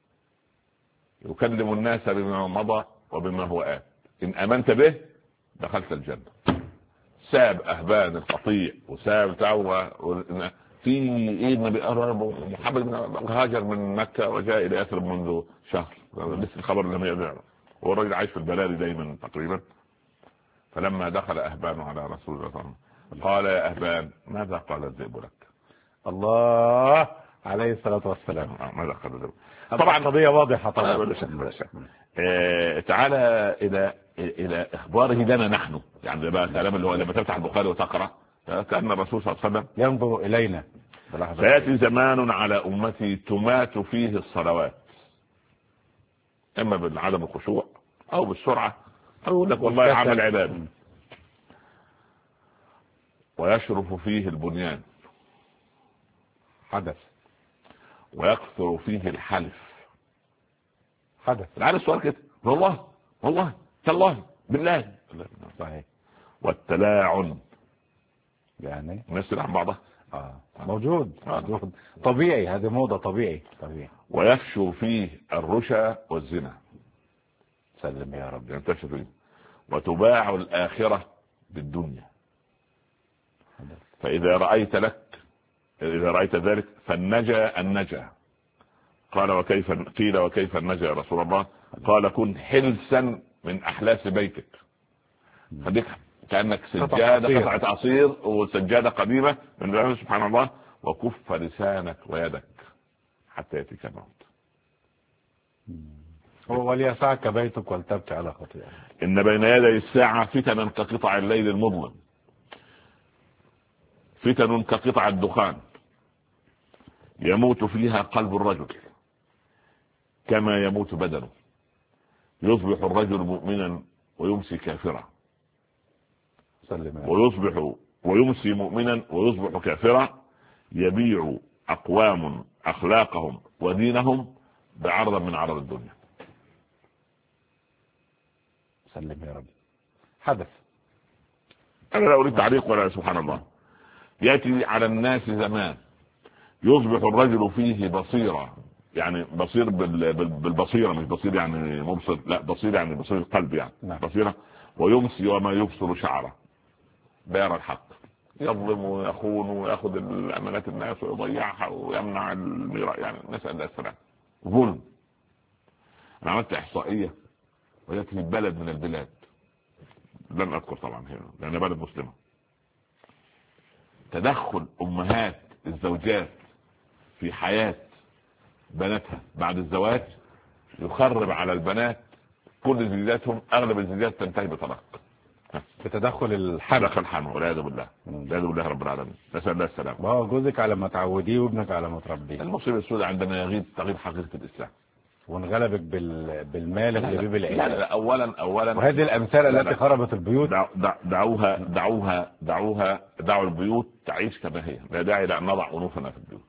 يكلم الناس بما مضى وبما هو آت، إن آمنت به دخلت الجنة. ساب أهبان القطيع وساب تعوى في إيه النبي محمد بن هاجر من مكة وجاء إلى يثرب منذ شهر، لسه الخبر لم يذع، والرجل عايش في البلاد دايما تقريبا. فلما دخل أهبان على رسول الله صلى الله عليه وسلم قال يا أهبان ماذا قال الذئب لك؟ الله عليه الصلاة والسلام. ماذا قال الذئب؟ طبعا قضية واضحة طبعا. تعالى إلى إخباره لنا نحن، يعني بقى الكلام اللي هو لما تفتح البخاري وتقرأ كأن الرسول صلى الله عليه وسلم ينظر إلينا. سيأتي زمان على أمتي تمات فيه الصلوات، إما بالعدم الخشوع أو بالسرعة، أو يقول لك والله عمل عباد، ويشرف فيه البنيان، حدث، ويكثر فيه الحلف، حدث. العالم السؤال كده والله تالله بالله، صحيح. والتلاعن، يعني الناس عن بعضها موجود. طبيعي، هذه موضة طبيعي. ويفشو فيه الرشا والزنا، سلم يا رب، ينتشر فيه. وتباع الآخرة بالدنيا، فإذا رأيت ذلك فالنجا النجا. قال وكيف النجا يا رسول الله؟ قال كن حلسا من أحلاس بيتك، خليك كأنك سجادة قطعة عصير وسجادة قديمة من الله سبحان الله، وكف لسانك ويدك حتى يأتيك الموت. وليسعك بيتك ولتبكي على خطيئة. إن بين يدي الساعة فتنا كقطع الليل المظلم، فتن كقطع الدخان يموت فيها قلب الرجل كما يموت بدنه، يصبح الرجل مؤمنا ويمسي كافرا، ويمسي مؤمنا ويصبح كافرا، يبيع أقوام أخلاقهم ودينهم بعرض من عرض الدنيا. سلم يا رب. حدث، أنا لا أريد تعليق ولا سبحان الله. يأتي على الناس زمان يصبح الرجل فيه بصيرة، يعني بصير بالبصيرة، مش بصير يعني مبصر، لا بصير يعني بصير القلب يعني بصيرة، ويمسي وما يبصر شعره، بير الحق، يظلم ويخون ويأخذ الأمانات الناس ويضيعها ويمنع الميراث، يعني نسأل الله السلام. ظلم. أنا عملت إحصائية ويأتي في بلد من البلاد، لن أذكر طبعا هنا لأن بلد مسلمة، تدخل أمهات الزوجات في حياة بناتها بعد الزواج يخرب على البنات كل زوجاتهم، أغلب الزوجات تنتهي بطلاق بتدخل الحمل والعياذ بالله، والعياذ بالله رب العالمين، نسأل الله السلام. ما هو جوزك على ما تعوديه وابنك على ما تربيه. المصيبة السوداء عندما يغيب تغيب حقيقة الإسلام وانغلبك بالمال اللي بيه بالعيال. لا أولا وهذه الأمثال التي خربت البيوت. دعوا البيوت تعيش كما هي، لا داعي لأن نضع أنوفنا في البيوت.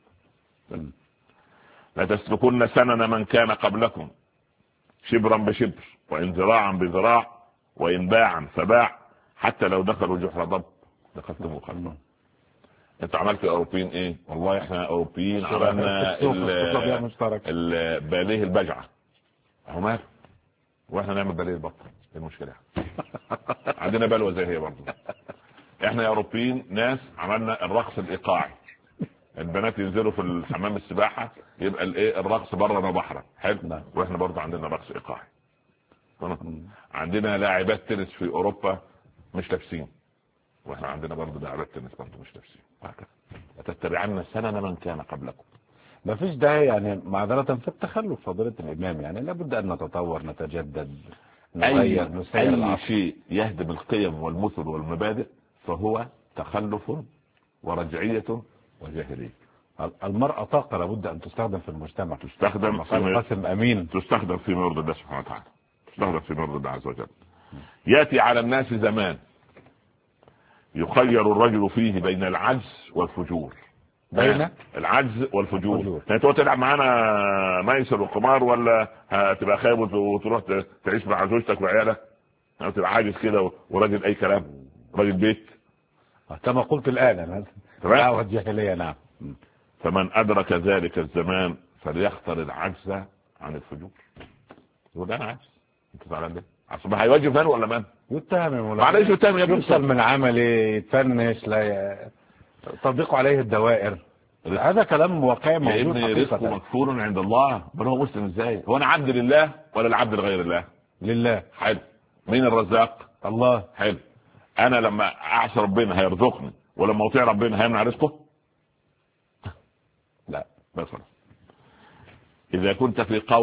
لا تسلكن سنن من كان قبلكم شبرا بشبر وإن ذراعا بذراع وإن باعا فباع حتى لو دخلوا جحر ضب دخلتم خلفهم. انتوا عملتوا اوروبيين ايه؟ والله احنا اوروبيين عملنا باليه البجعه اهو مال، واحنا نعمل باليه البطه. ايه المشكله؟ عندنا بلوى زي هي برضه. احنا يا اوروبيين ناس عملنا الرقص الايقاعي، البنات ينزلوا في الحمام السباحه يبقى الايه الرقص بره وبحره حلو، واحنا برضه عندنا رقص ايقاعي. عندنا لاعبات تنس في اوروبا مش لابسين، واحنا عندنا برضه لاعبات تنس برضه مش لابسين. هكذا تتبعنا سنن من كان قبلكم. ما فيش داعي يعني معذرة في التخلف فضيلة الإمام، يعني لابد أن نتطور نتجدد نغير نسير. أي شيء يهدم القيم والمثل والمبادئ فهو تخلف ورجعية وجاهلية. المرأة طاقة لابد أن تستخدم في المجتمع، تستخدم قاسم أمين، تستخدم في مرض الله سبحانه وتعالى، تستخدم في مرض الله عز وجل. يأتي على الناس زمان يخير الرجل فيه بين العجز والفجور، بين العجز والفجور. يعني تروح تلعب معانا ميسر وقمار، ولا هتبقى خايب وتروح تعيش مع زوجتك وعيالك، تبقى عاجز كده وراجل اي كلام، راجل بيت كما قلت الان دعوة جاهلية. نعم. فمن ادرك ذلك الزمان فليختر العجز عن الفجور. وده انا عجز، انت زعلان ليه؟ اصل هيواجه فين ولا من؟ يتهم معلش يتهم، يفصل من عملي، يتفنش، لا تضيق عليه الدوائر. هذا كلام واقعي موجود. رزقه مكفول عند الله. بل هو مسلم ازاي؟ هو انا عبد لله ولا العبد لغير الله؟ لله. حلو. مين الرزاق؟ الله. حلو. انا لما اعصي ربنا هيرزقني، ولما اطيع ربنا هيمنع رزقه؟ لا. بس اذا كنت في قول